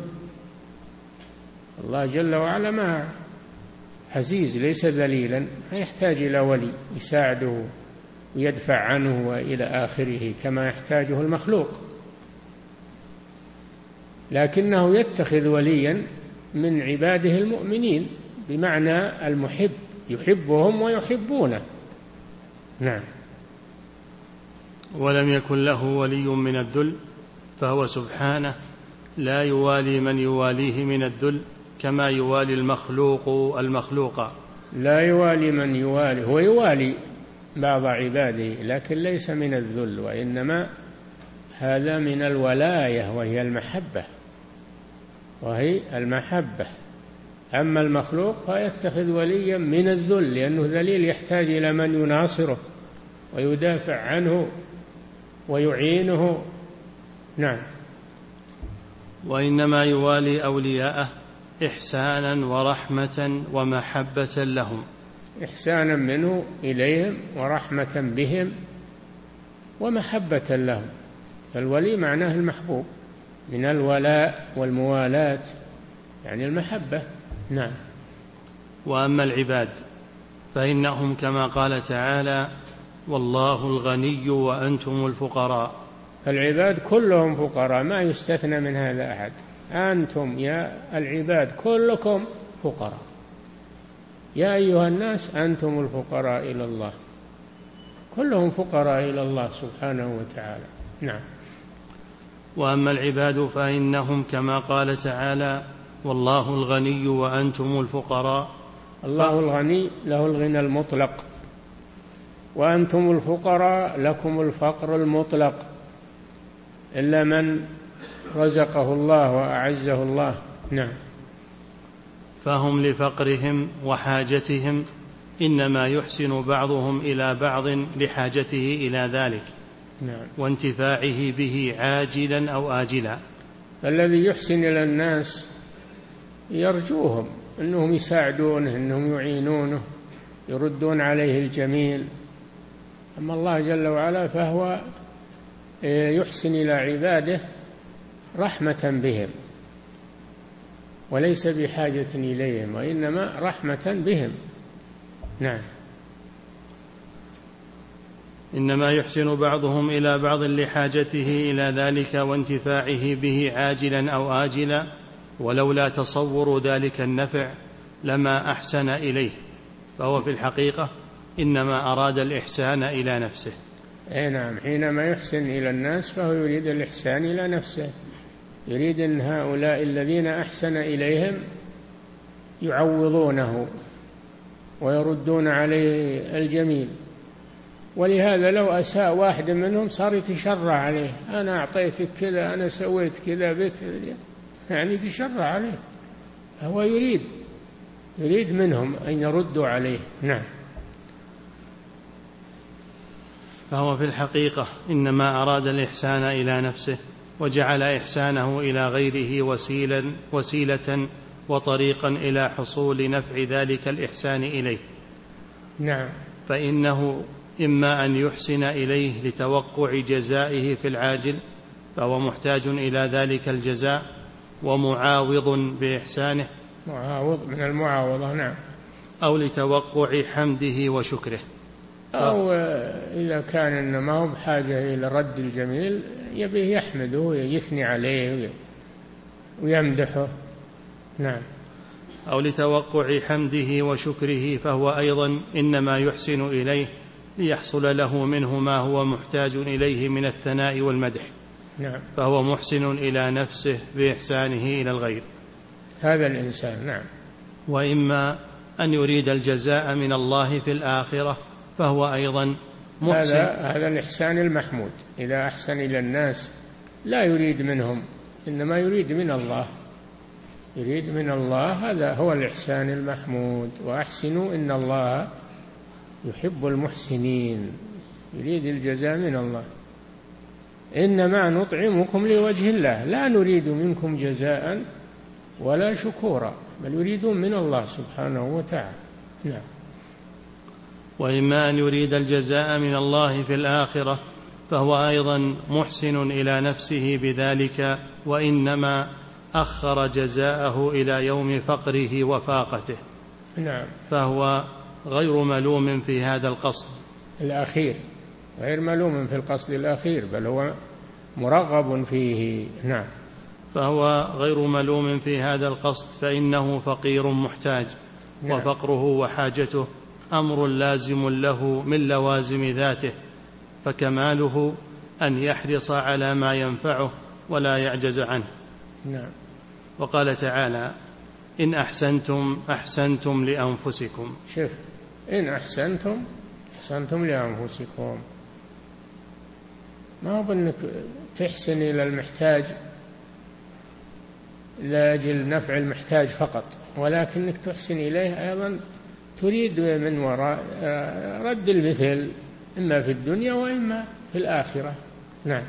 Speaker 3: الله جل وعلا ما عزيز، ليس ذليلا، ما يحتاج إلى ولي يساعده ويدفع عنه وإلى آخره كما يحتاجه المخلوق، لكنه يتخذ وليا من عباده المؤمنين بمعنى المحب، يحبهم ويحبونه. نعم.
Speaker 2: ولم يكن له ولي من الذل، فهو سبحانه لا يوالي من يواليه من الذل كما يوالي المخلوق المخلوق.
Speaker 3: لا يوالي من يوالي، هو يوالي بعض عباده لكن ليس من الذل، وإنما هذا من الولاية وهي المحبة، وهي المحبة. أما المخلوق فيتخذ وليا من الذل لأنه ذليل، يحتاج إلى من يناصره ويدافع عنه ويعينه. نعم.
Speaker 2: وإنما يوالي أولياءه إحسانا ورحمة ومحبة لهم.
Speaker 3: إحسانا منه إليهم ورحمة بهم ومحبة لهم. فالولي معناه المحبوب، من الولاء والموالاة يعني المحبة. نعم.
Speaker 2: وأما العباد فإنهم كما قال تعالى والله الغني وأنتم الفقراء.
Speaker 3: العباد كلهم فقراء، ما يستثنى من هذا أحد. أنتم يا العباد كلكم فقراء، يا أيها الناس أنتم الفقراء إلى الله، كلهم فقراء إلى الله سبحانه وتعالى. نعم.
Speaker 2: وأما العباد فإنهم كما قال تعالى والله الغني وأنتم الفقراء.
Speaker 3: الله الغني له الغنى المطلق، وأنتم الفقراء لكم الفقر المطلق، إلا من رزقه الله وأعزه الله. نعم.
Speaker 2: فهم لفقرهم وحاجتهم إنما يحسن بعضهم إلى بعض لحاجته إلى ذلك.
Speaker 3: نعم.
Speaker 2: وانتفاعه به عاجلا أو آجلا.
Speaker 3: الذي يحسن إلى الناس يرجوهم أنهم يساعدونه، أنهم يعينونه، يردون عليه الجميل. أما الله جل وعلا فهو يحسن إلى عباده رحمة بهم وليس بحاجة إليهم، وإنما رحمة بهم. نعم.
Speaker 2: إنما يحسن بعضهم إلى بعض لحاجته إلى ذلك وانتفاعه به عاجلا أو آجلا، ولولا تصور ذلك النفع لما أحسن إليه، فهو في الحقيقة إنما أراد الإحسان إلى نفسه.
Speaker 3: أي نعم، حينما يحسن إلى الناس فهو يريد الإحسان إلى نفسه، يريد أن هؤلاء الذين أحسن إليهم يعوضونه ويردون عليه الجميل. ولهذا لو أساء واحد منهم صار يتشرع عليه، أنا أعطيتك كذا، أنا سويت كذا بك، يعني يتشرع عليه. هو يريد يريد منهم أن يردوا عليه. نعم.
Speaker 2: فهو في الحقيقة إنما أراد الإحسان إلى نفسه، وجعل إحسانه إلى غيره وسيلة, وسيلة وطريقا إلى حصول نفع ذلك الإحسان إليه.
Speaker 3: نعم.
Speaker 2: فإنه إما أن يحسن إليه لتوقع جزائه في العاجل، فهو محتاج إلى ذلك الجزاء ومعاوض بإحسانه،
Speaker 3: معاوض من المعاوضة. نعم.
Speaker 2: أو لتوقع حمده وشكره،
Speaker 3: أو إذا كان إنما هو بحاجة إلى رد الجميل يبيه يحمده ويثني عليه ويمدحه. نعم.
Speaker 2: أو لتوقع حمده وشكره، فهو أيضا إنما يحسن إليه ليحصل له منه ما هو محتاج إليه من الثناء والمدح.
Speaker 3: نعم.
Speaker 2: فهو محسن إلى نفسه بإحسانه إلى الغير،
Speaker 3: هذا الإنسان. نعم.
Speaker 2: وإما أن يريد الجزاء من الله في الآخرة، فهو أيضا محسن.
Speaker 3: هذا هذا الإحسان المحمود. إذا أحسن إلى الناس لا يريد منهم، إنما يريد من الله، يريد من الله، هذا هو الإحسان المحمود. وأحسنوا إن الله يحب المحسنين، يريد الجزاء من الله. إنما نطعمكم لوجه الله لا نريد منكم جزاء ولا شكورا، بل يريدون من الله سبحانه وتعالى. نعم.
Speaker 2: وإما أن يريد الجزاء من الله في الآخرة، فهو أيضا محسن إلى نفسه بذلك، وإنما أخر جزاءه إلى يوم فقره وفاقته.
Speaker 3: نعم.
Speaker 2: فهو غير ملوم في هذا القصد
Speaker 3: الأخير، غير ملوم في القصد الأخير، بل هو مرغب فيه. نعم.
Speaker 2: فهو غير ملوم في هذا القصد، فإنه فقير محتاج. نعم. وفقره وحاجته أمر لازم له من لوازم ذاته، فكماله أن يحرص على ما ينفعه ولا يعجز عنه.
Speaker 3: نعم.
Speaker 2: وقال تعالى: إن أحسنتم أحسنتم لأنفسكم.
Speaker 3: شوف، إن أحسنتم أحسنتم لأنفسكم، ما هو بأنك تحسن إلى المحتاج لأجل نفع المحتاج فقط، ولكنك تحسن إليه أيضا تريد من وراء رد المثل، إما في الدنيا وإما في الآخرة. نعم.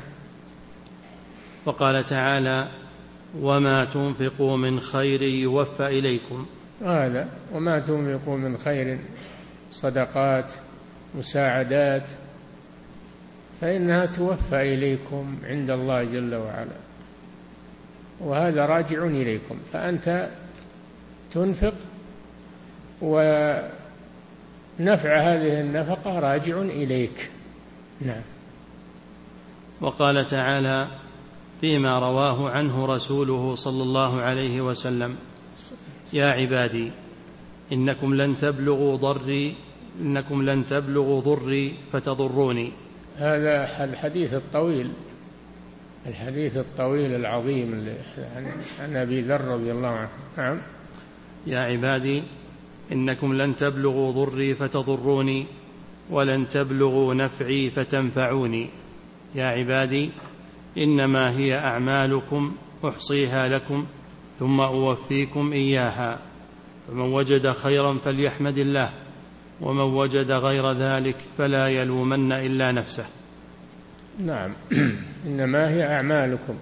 Speaker 2: وقال تعالى: وما تنفقوا من خير يوفى إليكم.
Speaker 3: هذا وما تنفقوا من خير، صدقات، مساعدات، فإنها توفى إليكم عند الله جل وعلا، وهذا راجع إليكم، فأنت تنفق ونفع هذه النفقة راجع إليك. نعم.
Speaker 2: وقال تعالى فيما رواه عنه رسوله صلى الله عليه وسلم: يا عبادي إنكم لن تبلغوا ضري إنكم لن تبلغوا ضري فتضروني.
Speaker 3: هذا الحديث الطويل الحديث الطويل العظيم عن أبي ذر رضي الله عنه. نعم.
Speaker 2: يا عبادي إنكم لن تبلغوا ضري فتضروني، ولن تبلغوا نفعي فتنفعوني. يا عبادي إنما هي أعمالكم أحصيها لكم ثم أوفيكم إياها، فمن وجد خيرا فليحمد الله، ومن وجد غير ذلك فلا يلومن إلا نفسه.
Speaker 3: نعم. إنما هي أعمالكم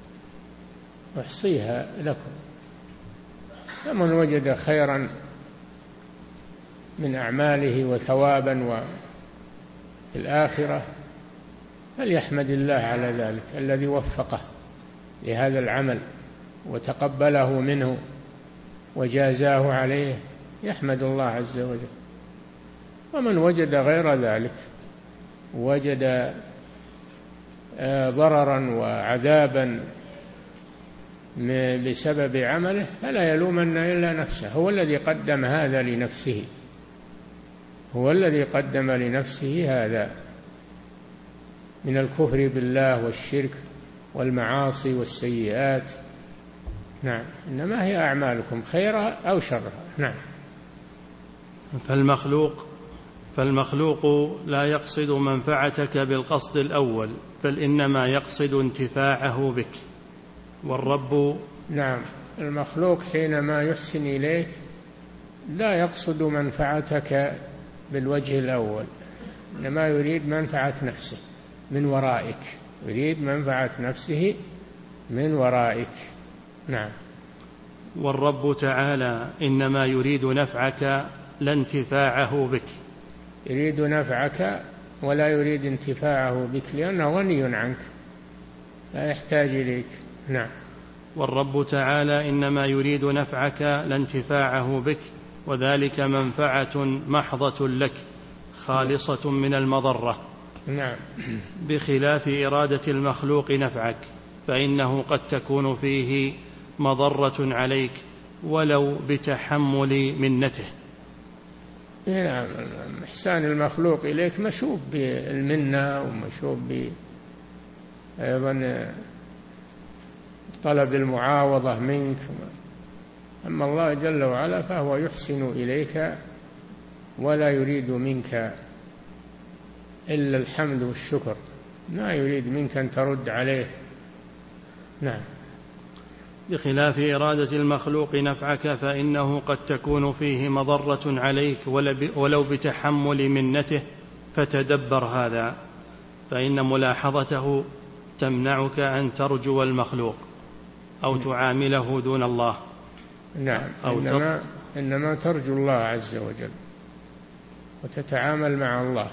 Speaker 3: أحصيها لكم، فمن وجد خيرا من أعماله وثوابا وفي الآخرة فليحمد الله على ذلك الذي وفقه لهذا العمل وتقبله منه وجازاه عليه يحمد الله عز وجل. ومن وجد غير ذلك، وجد ضررا وعذابا بسبب عمله، فلا يلومن إلا نفسه، هو الذي قدم هذا لنفسه، هو الذي قدم لنفسه هذا من الكفر بالله والشرك والمعاصي والسيئات. نعم، إنما هي أعمالكم خيرها أو شرها. نعم.
Speaker 2: فالمخلوق فالمخلوق لا يقصد منفعتك بالقصد الأول، بل إنما يقصد انتفاعه بك. والرب
Speaker 3: نعم، المخلوق حينما يحسن إليك لا يقصد منفعتك بالوجه الأول، إنما يريد منفعة نفسه من ورائك، يريد منفعة نفسه من ورائك. نعم.
Speaker 2: والرب تعالى إنما يريد نفعك لا انتفاعه بك،
Speaker 3: يريد نفعك ولا يريد انتفاعه بك، لأنه غني عنك لا يحتاج إليك. نعم.
Speaker 2: والرب تعالى إنما يريد نفعك لا انتفاعه بك، وذلك منفعة محضة لك خالصة من المضرة.
Speaker 3: نعم.
Speaker 2: بخلاف إرادة المخلوق نفعك، فإنه قد تكون فيه مضرة عليك ولو بتحمل منته.
Speaker 3: نعم، إحسان المخلوق إليك مشوب بالمنة ومشوب أيضا طلب المعاوضة منك. أما الله جل وعلا فهو يحسن إليك ولا يريد منك إلا الحمد والشكر، ما يريد منك أن ترد عليه. نعم.
Speaker 2: بخلاف إرادة المخلوق نفعك، فإنه قد تكون فيه مضرة عليك ولو بتحمل منته، فتدبر هذا، فإن ملاحظته تمنعك أن ترجو المخلوق أو تعامله دون الله.
Speaker 3: نعم، إنما, إنما ترجو الله عز وجل وتتعامل مع الله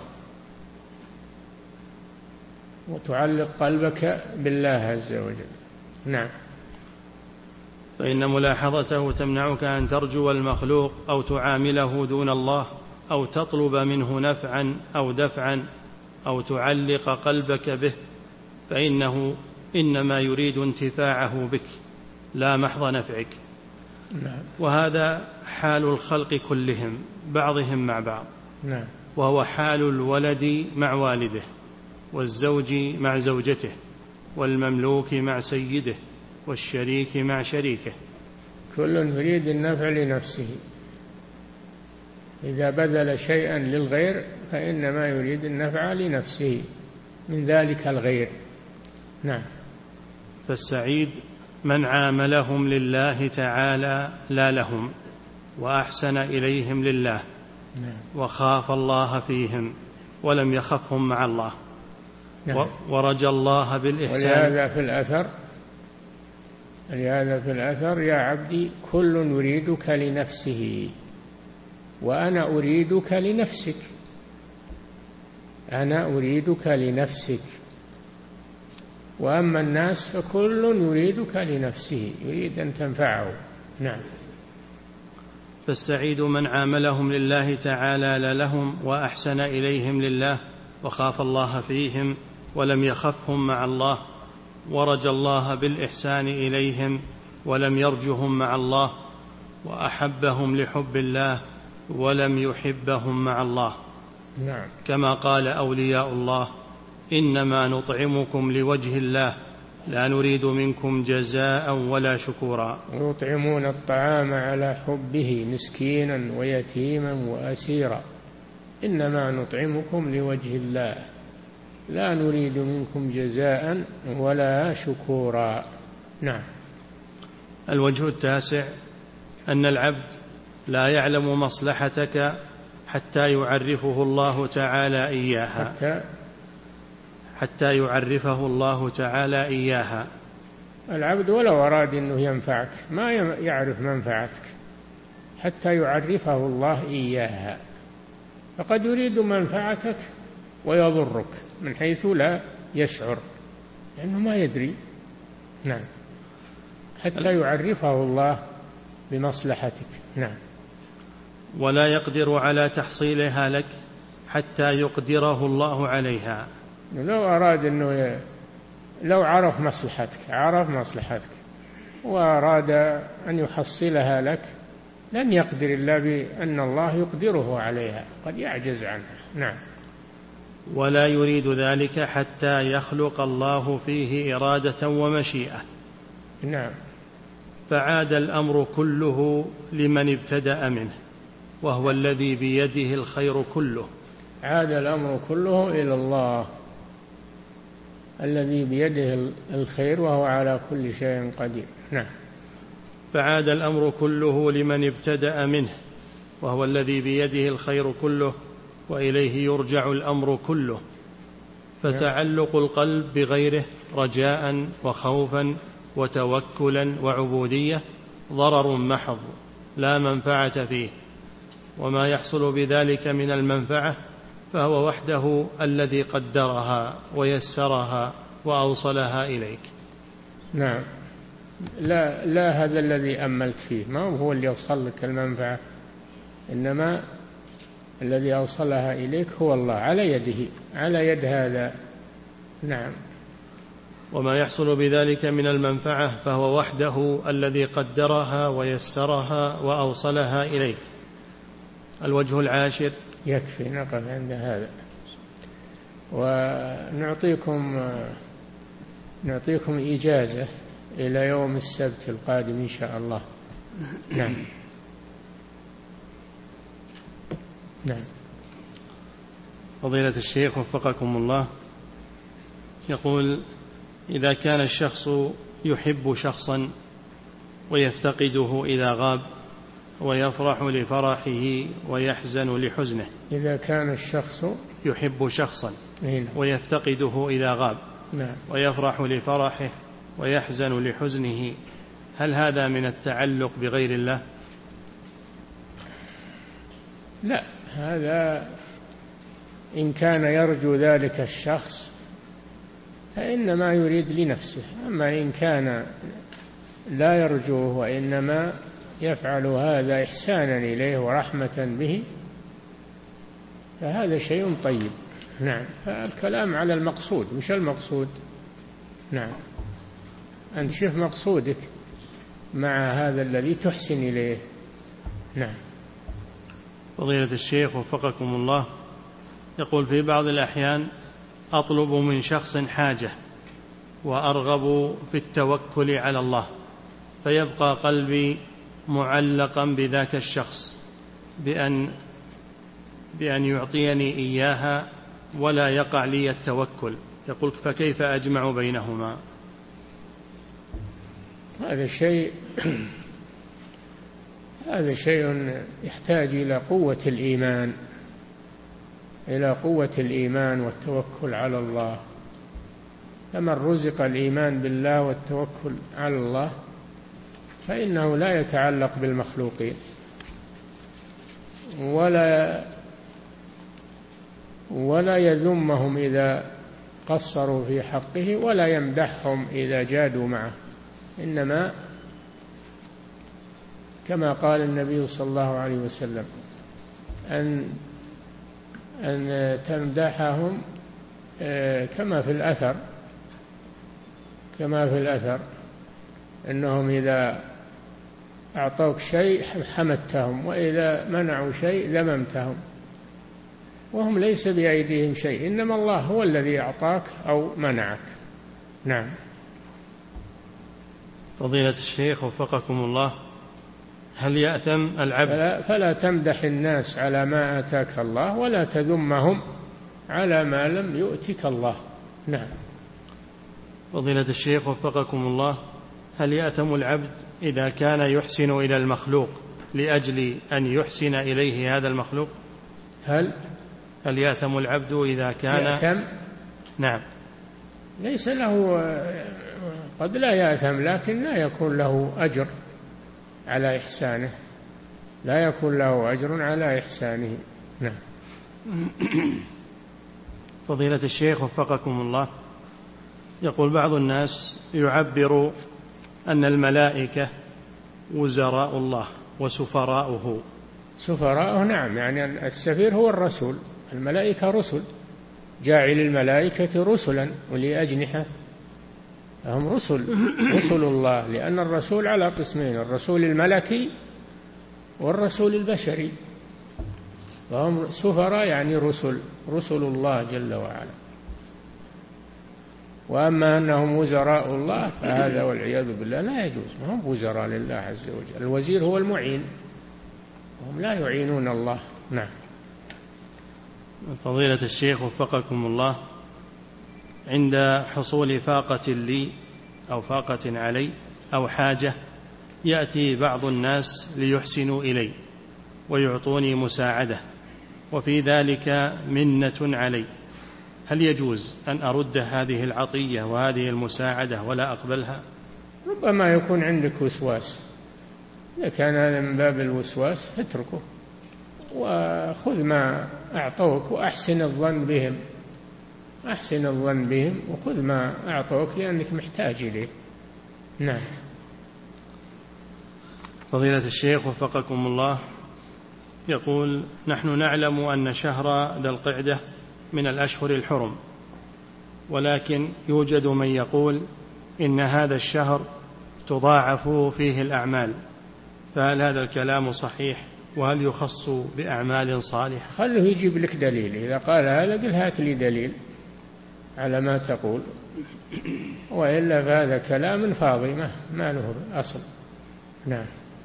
Speaker 3: وتعلق قلبك بالله عز وجل. نعم.
Speaker 2: فإن ملاحظته تمنعك أن ترجو المخلوق أو تعامله دون الله أو تطلب منه نفعا أو دفعا أو تعلق قلبك به، فإنه إنما يريد انتفاعه بك لا محض نفعك.
Speaker 3: نعم.
Speaker 2: وهذا حال الخلق كلهم بعضهم مع بعض.
Speaker 3: نعم.
Speaker 2: وهو حال الولد مع والده، والزوج مع زوجته، والمملوك مع سيده، والشريك مع شريكه،
Speaker 3: كل يريد النفع لنفسه. إذا بذل شيئا للغير فإنما يريد النفع لنفسه من ذلك الغير. نعم.
Speaker 2: فالسعيد من عاملهم لله تعالى لا لهم، وأحسن إليهم لله،
Speaker 3: نعم.
Speaker 2: وخاف الله فيهم ولم يخفهم مع الله.
Speaker 3: نعم.
Speaker 2: ورجى الله بالإحسان.
Speaker 3: ولهذا في الأثر لهذا في الأثر يا عبدي كل يريدك لنفسه وأنا أريدك لنفسك، أنا أريدك لنفسك، وأما الناس فكل يريدك لنفسه، يريد أن تنفعه. نعم.
Speaker 2: فالسعيد من عاملهم لله تعالى لا لهم، وأحسن إليهم لله، وخاف الله فيهم ولم يخفهم مع الله، ورجى الله بالإحسان إليهم ولم يرجهم مع الله، وأحبهم لحب الله ولم يحبهم مع الله.
Speaker 3: نعم.
Speaker 2: كما قال أولياء الله: إنما نطعمكم لوجه الله لا نريد منكم جزاء ولا شكورا.
Speaker 3: ويطعمون الطعام على حبه مسكينا ويتيما وأسيرا، إنما نطعمكم لوجه الله لا نريد منكم جزاء ولا شكورا. نعم.
Speaker 2: الوجه التاسع أن العبد لا يعلم مصلحتك حتى يعرفه الله تعالى إياها،
Speaker 3: حتى,
Speaker 2: حتى يعرفه الله تعالى إياها.
Speaker 3: العبد ولو أراد أنه ينفعك ما يعرف منفعتك حتى يعرفه الله إياها، فقد يريد منفعتك ويضرك من حيث لا يشعر لأنه ما يدري. نعم. حتى يعرفه الله بمصلحتك. نعم.
Speaker 2: ولا يقدر على تحصيلها لك حتى يقدره الله عليها.
Speaker 3: لو أراد أنه ي... لو عرف مصلحتك عرف مصلحتك وأراد أن يحصلها لك لم يقدر إلا بأن الله يقدره عليها، قد يعجز عنها. نعم.
Speaker 2: ولا يريد ذلك حتى يخلق الله فيه إرادة ومشيئة.
Speaker 3: نعم.
Speaker 2: فعاد الأمر كله لمن ابتدأ منه وهو الذي بيده الخير كله.
Speaker 3: عاد الأمر كله إلى الله الذي بيده الخير وهو على كل شيء قدير. نعم.
Speaker 2: فعاد الأمر كله لمن ابتدأ منه وهو الذي بيده الخير كله وإليه يرجع الأمر كله. فتعلق القلب بغيره رجاء وخوفا وتوكلا وعبودية ضرر محض لا منفعة فيه، وما يحصل بذلك من المنفعة فهو وحده الذي قدرها ويسرها وأوصلها إليك.
Speaker 3: نعم. لا, لا هذا الذي أملت فيه، ما هو اللي أوصل لك المنفعة، إنما الذي أوصلها إليك هو الله على يده، على يد هذا. نعم.
Speaker 2: وما يحصل بذلك من المنفعة فهو وحده الذي قدرها ويسرها وأوصلها إليك. الوجه العاشر.
Speaker 3: يكفي نقف عند هذا، ونعطيكم نعطيكم إجازة إلى يوم السبت القادم إن شاء الله. نعم. نعم.
Speaker 2: فضيلة الشيخ وفقكم الله، يقول: إذا كان الشخص يحب شخصا ويفتقده إذا غاب ويفرح لفرحه ويحزن لحزنه.
Speaker 3: إذا كان الشخص
Speaker 2: يحب شخصا
Speaker 3: هنا.
Speaker 2: ويفتقده إذا غاب.
Speaker 3: نعم.
Speaker 2: ويفرح لفرحه ويحزن لحزنه، هل هذا من التعلق بغير الله؟
Speaker 3: لا، هذا إن كان يرجو ذلك الشخص فإنما يريد لنفسه، أما إن كان لا يرجوه وإنما يفعل هذا إحسانا إليه ورحمة به فهذا شيء طيب. نعم. فالكلام على المقصود، مش المقصود. نعم. أنت شوف مقصودك مع هذا الذي تحسن إليه. نعم.
Speaker 2: فضيلة الشيخ وفقكم الله، يقول: في بعض الأحيان أطلب من شخص حاجة وأرغب في التوكل على الله، فيبقى قلبي معلقا بذاك الشخص بأن بأن يعطيني إياها ولا يقع لي التوكل. يقول: فكيف أجمع بينهما؟
Speaker 3: هذا شيء هذا شيء يحتاج إلى قوة الإيمان، إلى قوة الإيمان والتوكل على الله. فمن رزق الإيمان بالله والتوكل على الله فإنه لا يتعلق بالمخلوقين ولا ولا يذمهم إذا قصروا في حقه ولا يمدحهم إذا جادوا معه، إنما كما قال النبي صلى الله عليه وسلم أن أن تمدحهم كما في الأثر كما في الأثر أنهم إذا أعطوك شيء حمدتهم وإذا منعوا شيء ذممتهم، وهم ليس بأيديهم شيء، إنما الله هو الذي أعطاك أو منعك. نعم.
Speaker 2: فضيلة الشيخ وفقكم الله، هل يأتم العبد
Speaker 3: فلا, فلا تمدح الناس على ما آتاك الله ولا تذمهم على ما لم يؤتك الله. نعم.
Speaker 2: فضيلة الشيخ وفقكم الله، هل يأتم العبد إذا كان يحسن إلى المخلوق لأجل أن يحسن إليه هذا المخلوق؟
Speaker 3: هل
Speaker 2: هل يأتم العبد إذا كان
Speaker 3: يأتم؟
Speaker 2: نعم.
Speaker 3: ليس له، قد لا يأتم لكن لا يكون له أجر على إحسانه، لا يكون له أجر على إحسانه. نعم.
Speaker 2: فضيلة الشيخ وفقكم الله، يقول بعض الناس يعبر أن الملائكة وزراء الله وسفراؤه.
Speaker 3: سفراؤه نعم، يعني السفير هو الرسول، الملائكة رسل، جاعل الملائكة رسلا ولي أجنحة، هم رسل رسل الله، لأن الرسول على قسمين، الرسول الملكي والرسول البشري، فهم سفراء يعني رسل رسل الله جل وعلا. وأما أنهم وزراء الله فهذا والعياذ بالله لا يجوز، ما هم وزراء لله عز وجل، الوزير هو المعين، وهم لا يعينون الله. نعم.
Speaker 2: فضيلة الشيخ وفقكم الله، عند حصول فاقة لي أو فاقة علي أو حاجة يأتي بعض الناس ليحسنوا إلي ويعطوني مساعدة وفي ذلك منة علي، هل يجوز أن أرد هذه العطية وهذه المساعدة ولا أقبلها؟
Speaker 3: ربما يكون عندك وسواس، إذا كان هذا من باب الوسواس اتركه وخذ ما أعطوك وأحسن الظن بهم، أحسن الظن بهم وخذ ما أعطوك لأنك محتاج إليه. نعم.
Speaker 2: فضيلة الشيخ وفقكم الله، يقول: نحن نعلم أن شهر ذي القعدة من الأشهر الحرم، ولكن يوجد من يقول إن هذا الشهر تضاعف فيه الأعمال، فهل هذا الكلام صحيح؟ وهل يخص بأعمال صالحة؟
Speaker 3: خله يجيب لك دليل، إذا قال هذا قل هات لي دليل على ما تقول، وإلا فهذا كلام فاضي ما له أصل. نعم.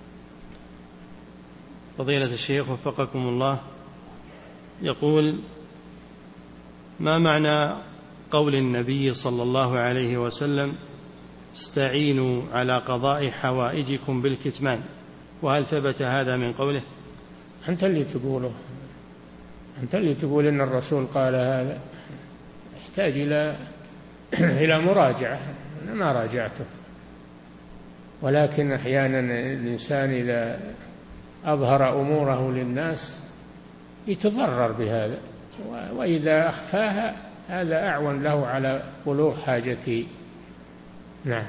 Speaker 2: فضيلة الشيخ وفقكم الله، يقول: ما معنى قول النبي صلى الله عليه وسلم: استعينوا على قضاء حوائجكم بالكتمان، وهل ثبت هذا من قوله؟
Speaker 3: أنت اللي تقوله، أنت اللي تقول إن الرسول قال هذا، يحتاج إلى إلى مراجعة، أنا ما راجعته، ولكن أحيانا الإنسان إذا أظهر أموره للناس يتضرر بهذا، وإذا أخفاها هذا أعون له على بلوغ حاجته. نعم.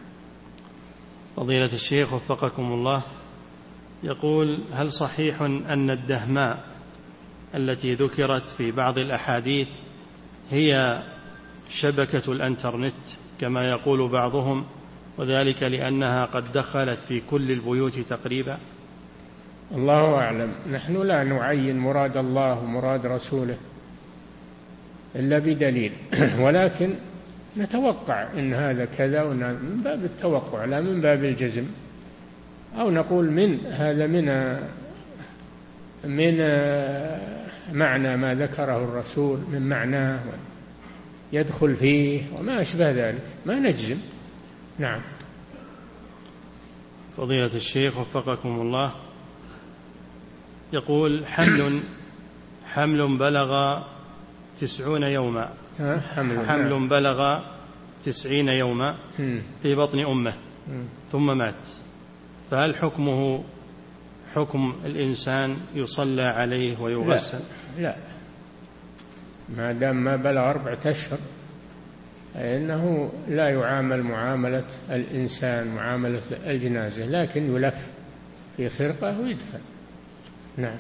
Speaker 2: فضيلة الشيخ وفقكم الله، يقول: هل صحيح أن الدهماء التي ذكرت في بعض الأحاديث هي شبكة الانترنت كما يقول بعضهم، وذلك لأنها قد دخلت في كل البيوت تقريبا؟
Speaker 3: الله أعلم، نحن لا نعين مراد الله ومراد رسوله إلا بدليل، ولكن نتوقع إن هذا كذا، من باب التوقع لا من باب الجزم، أو نقول من هذا من من معنى ما ذكره الرسول، من معناه يدخل فيه وما أشبه ذلك، ما نجزم. نعم.
Speaker 2: فضيلة الشيخ وفقكم الله، يقول: حمل حمل بلغ تسعون يوما
Speaker 3: حمل,
Speaker 2: حمل بلغ تسعين يوما في بطن أمه ثم مات، فهل حكمه حكم الإنسان يصلى عليه ويغسل؟
Speaker 3: لا, لا. ما دام ما بلغ أربعة أشهر فإنه لا يعامل معاملة الإنسان، معاملة الجنازة، لكن يلف في خرقة ويدفن. نعم.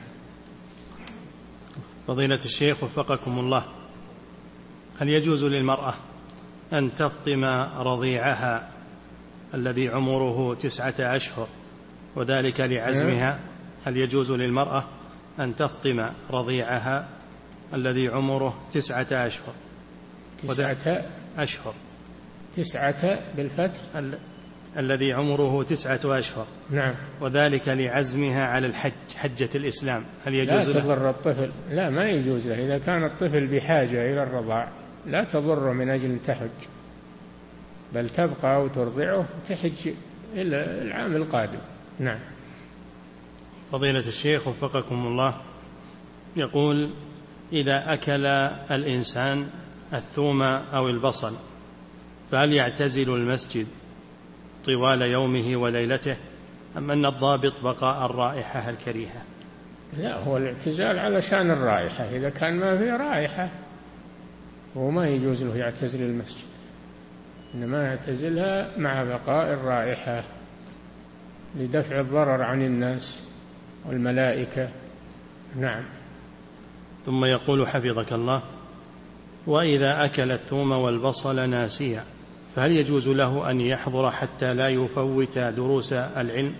Speaker 2: فضيلة الشيخ وفقكم الله، هل يجوز للمرأة أن تفطم رضيعها الذي عمره تسعة أشهر وذلك لعزمها؟ هل يجوز للمرأة أن تفطم رضيعها الذي عمره تسعة أشهر
Speaker 3: تسعة
Speaker 2: أشهر
Speaker 3: تسعة بالفتح
Speaker 2: ال... الذي عمره تسعة أشهر،
Speaker 3: نعم،
Speaker 2: وذلك لعزمها على الحج، حجة الإسلام، هل يجوز
Speaker 3: لا
Speaker 2: له؟
Speaker 3: تضر الطفل، لا ما يجوز له، إذا كان الطفل بحاجة إلى الرضاع لا تضر من أجل تحج، بل تبقى وترضعه وتحج إلى العام القادم. نعم.
Speaker 2: فضيلة الشيخ وفقكم الله، يقول: إذا أكل الإنسان الثوم أو البصل فهل يعتزل المسجد طوال يومه وليلته، أم أن الضابط بقاء الرائحة الكريهة؟
Speaker 3: لا، هو الاعتزال علشان الرائحة، إذا كان ما في رائحة وما يجوز له يعتزل المسجد، إنما يعتزلها مع بقاء الرائحة. لدفع الضرر عن الناس والملائكة. نعم.
Speaker 2: ثم يقول حفظك الله: وإذا أكل الثوم والبصل ناسيا فهل يجوز له أن يحضر حتى لا يفوت دروس العلم؟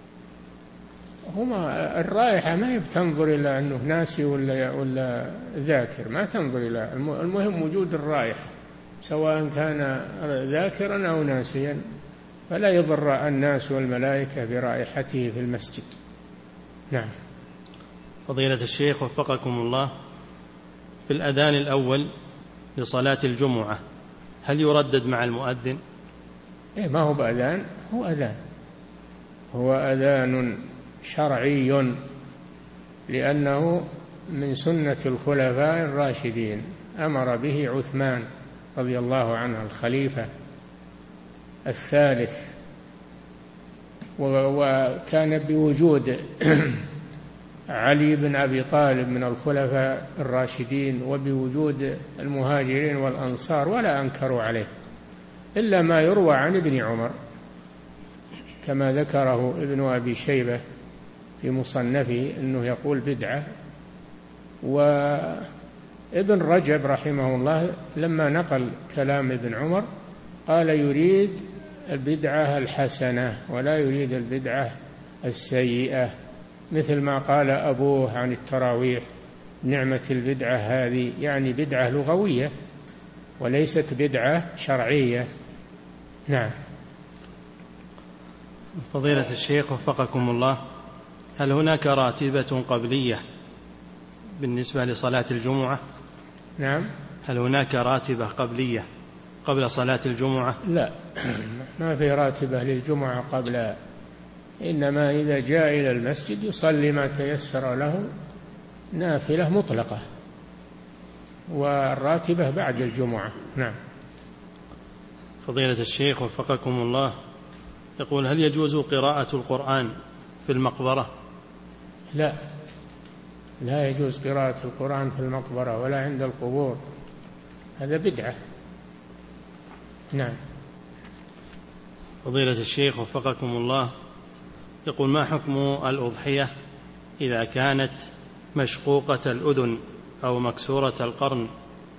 Speaker 3: هما الرائحة ما هي بتنظر إلى أنه ناسي ولا, ولا ذاكر، ما تنظر إلى، المهم وجود الرائحة سواء كان ذاكرا أو ناسيا، فلا يضر الناس والملائكة برائحته في المسجد. نعم.
Speaker 2: فضيلة الشيخ وفقكم الله، في الأذان الأول لصلاة الجمعة هل يردد مع المؤذن؟
Speaker 3: إيه، ما هو بأذان، هو أذان، هو أذان شرعي، لأنه من سنة الخلفاء الراشدين، أمر به عثمان رضي الله عنه الخليفة الثالث، وكان بوجود علي بن أبي طالب من الخلفاء الراشدين وبوجود المهاجرين والأنصار ولا أنكروا عليه، إلا ما يروى عن ابن عمر كما ذكره ابن أبي شيبة في مصنفه أنه يقول بدعة. وابن رجب رحمه الله لما نقل كلام ابن عمر قال يريد البدعة الحسنة ولا يريد البدعة السيئة، مثل ما قال أبوه عن التراويح: نعمة البدعة هذه، يعني بدعة لغوية وليست بدعة شرعية. نعم.
Speaker 2: فضيلة الشيخ وفقكم الله، هل هناك راتبة قبلية بالنسبة لصلاة الجمعة؟
Speaker 3: نعم.
Speaker 2: هل هناك راتبة قبلية قبل صلاة الجمعة؟
Speaker 3: لا، ما في راتبة للجمعة قبلها، إنما إذا جاء إلى المسجد يصلي ما تيسر له نافلة مطلقة، والراتبة بعد الجمعة. نعم.
Speaker 2: فضيلة الشيخ وفقكم الله، يقول: هل يجوز قراءة القرآن في المقبرة؟
Speaker 3: لا، لا يجوز قراءة القرآن في المقبرة ولا عند القبور، هذا بدعة. نعم.
Speaker 2: فضيلة الشيخ وفقكم الله، يقول: ما حكم الأضحية إذا كانت مشقوقة الأذن أو مكسورة القرن؟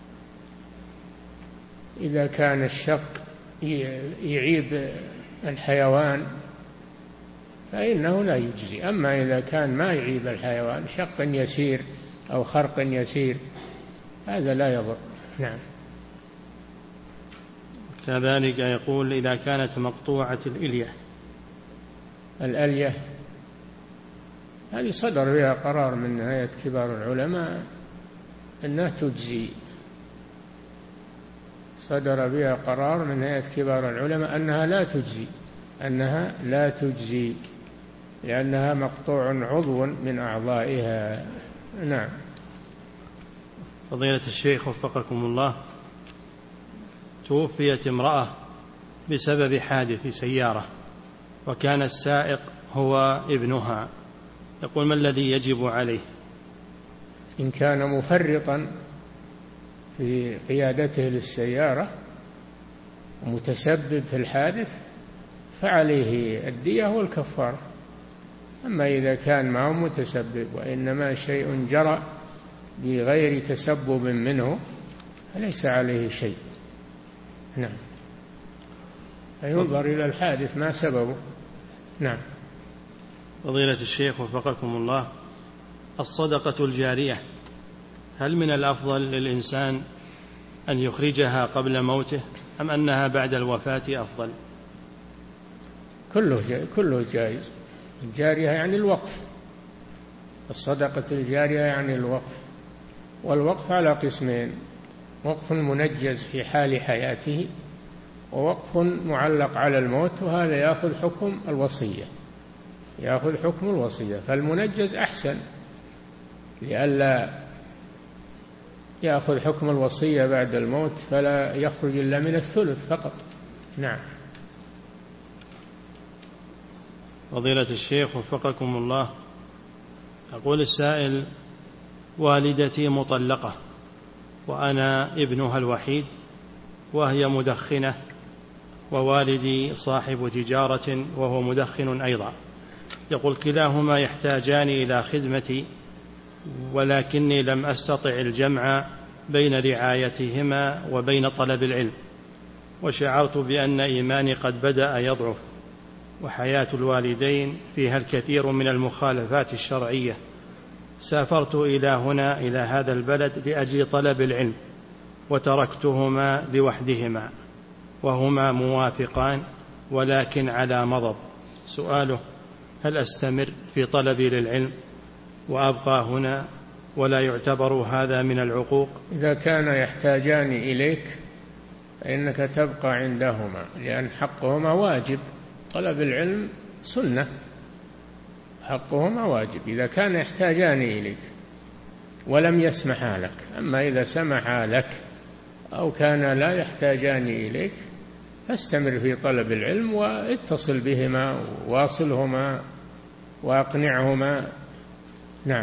Speaker 3: إذا كان الشق يعيب الحيوان فإنه لا يجزي، أما إذا كان ما يعيب الحيوان، شق يسير أو خرق يسير، هذا لا يضر. نعم.
Speaker 2: كذلك يقول: إذا كانت مقطوعة الإلية.
Speaker 3: الألية هذه صدر بها قرار من هيئة كبار العلماء أنها تجزي، صدر بها قرار من هيئة كبار العلماء أنها لا تجزي، أنها لا تجزي لأنها مقطوع عضو من أعضائها. نعم.
Speaker 2: فضيلة الشيخ وفقكم الله، توفيت امرأة بسبب حادث سيارة وكان السائق هو ابنها، يقول: ما الذي يجب عليه؟
Speaker 3: إن كان مفرطا في قيادته للسيارة ومتسبب في الحادث فعليه الدية والكفارة، أما إذا كان ما هو متسبب وإنما شيء جرى بغير تسبب منه فليس عليه شيء. نعم. فينظر إلى الحادث ما سببه. نعم.
Speaker 2: فضيلة الشيخ وفقكم الله، الصدقة الجارية هل من الأفضل للإنسان أن يخرجها قبل موته أم أنها بعد الوفاة أفضل؟
Speaker 3: كله جائز، كله جائز. الجارية يعني الوقف، الصدقة الجارية يعني الوقف، والوقف على قسمين: وقف منجز في حال حياته، ووقف معلق على الموت، وهذا يأخذ حكم الوصية، يأخذ حكم الوصية. فالمنجز أحسن لئلا يأخذ حكم الوصية بعد الموت فلا يخرج إلا من الثلث فقط. نعم.
Speaker 2: فضيلة الشيخ وفقكم الله، أقول السائل: والدتي مطلقة وأنا ابنها الوحيد وهي مدخنة ووالدي صاحب تجارة وهو مدخن أيضا. يقول كلاهما يحتاجان إلى خدمتي، ولكني لم أستطع الجمع بين رعايتهما وبين طلب العلم، وشعرت بأن إيماني قد بدأ يضعف، وحياة الوالدين فيها الكثير من المخالفات الشرعية. سافرت إلى هنا إلى هذا البلد لأجل طلب العلم، وتركتهما لوحدهما وهما موافقان ولكن على مضض. سؤاله: هل أستمر في طلبي للعلم وأبقى هنا ولا يعتبر هذا من العقوق؟
Speaker 3: إذا كان يحتاجان إليك فإنك تبقى عندهما، لأن حقهما واجب. طلب العلم سنة، حقهما واجب إذا كان يحتاجان إليك ولم يسمحا لك. أما إذا سمحا لك أو كان لا يحتاجان إليك فاستمر في طلب العلم واتصل بهما واصلهما وأقنعهما. نعم.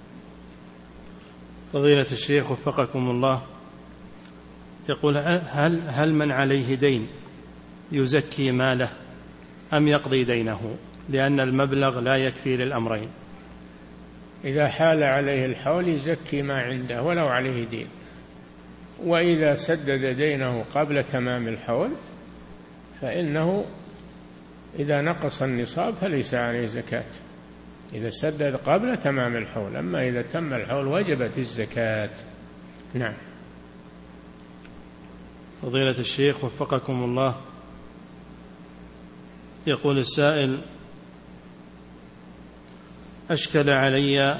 Speaker 2: فضيلة الشيخ وفقكم الله، يقول: هل, هل من عليه دين يزكي ماله أم يقضي دينه، لأن المبلغ لا يكفي للأمرين؟
Speaker 3: إذا حال عليه الحول يزكي ما عنده ولو عليه دين، وإذا سدد دينه قبل تمام الحول فإنه إذا نقص النصاب فليس عليه زكاة، إذا سدد قبل تمام الحول. أما إذا تم الحول وجبت الزكاة. نعم.
Speaker 2: فضيلة الشيخ وفقكم الله، يقول السائل: أشكل علي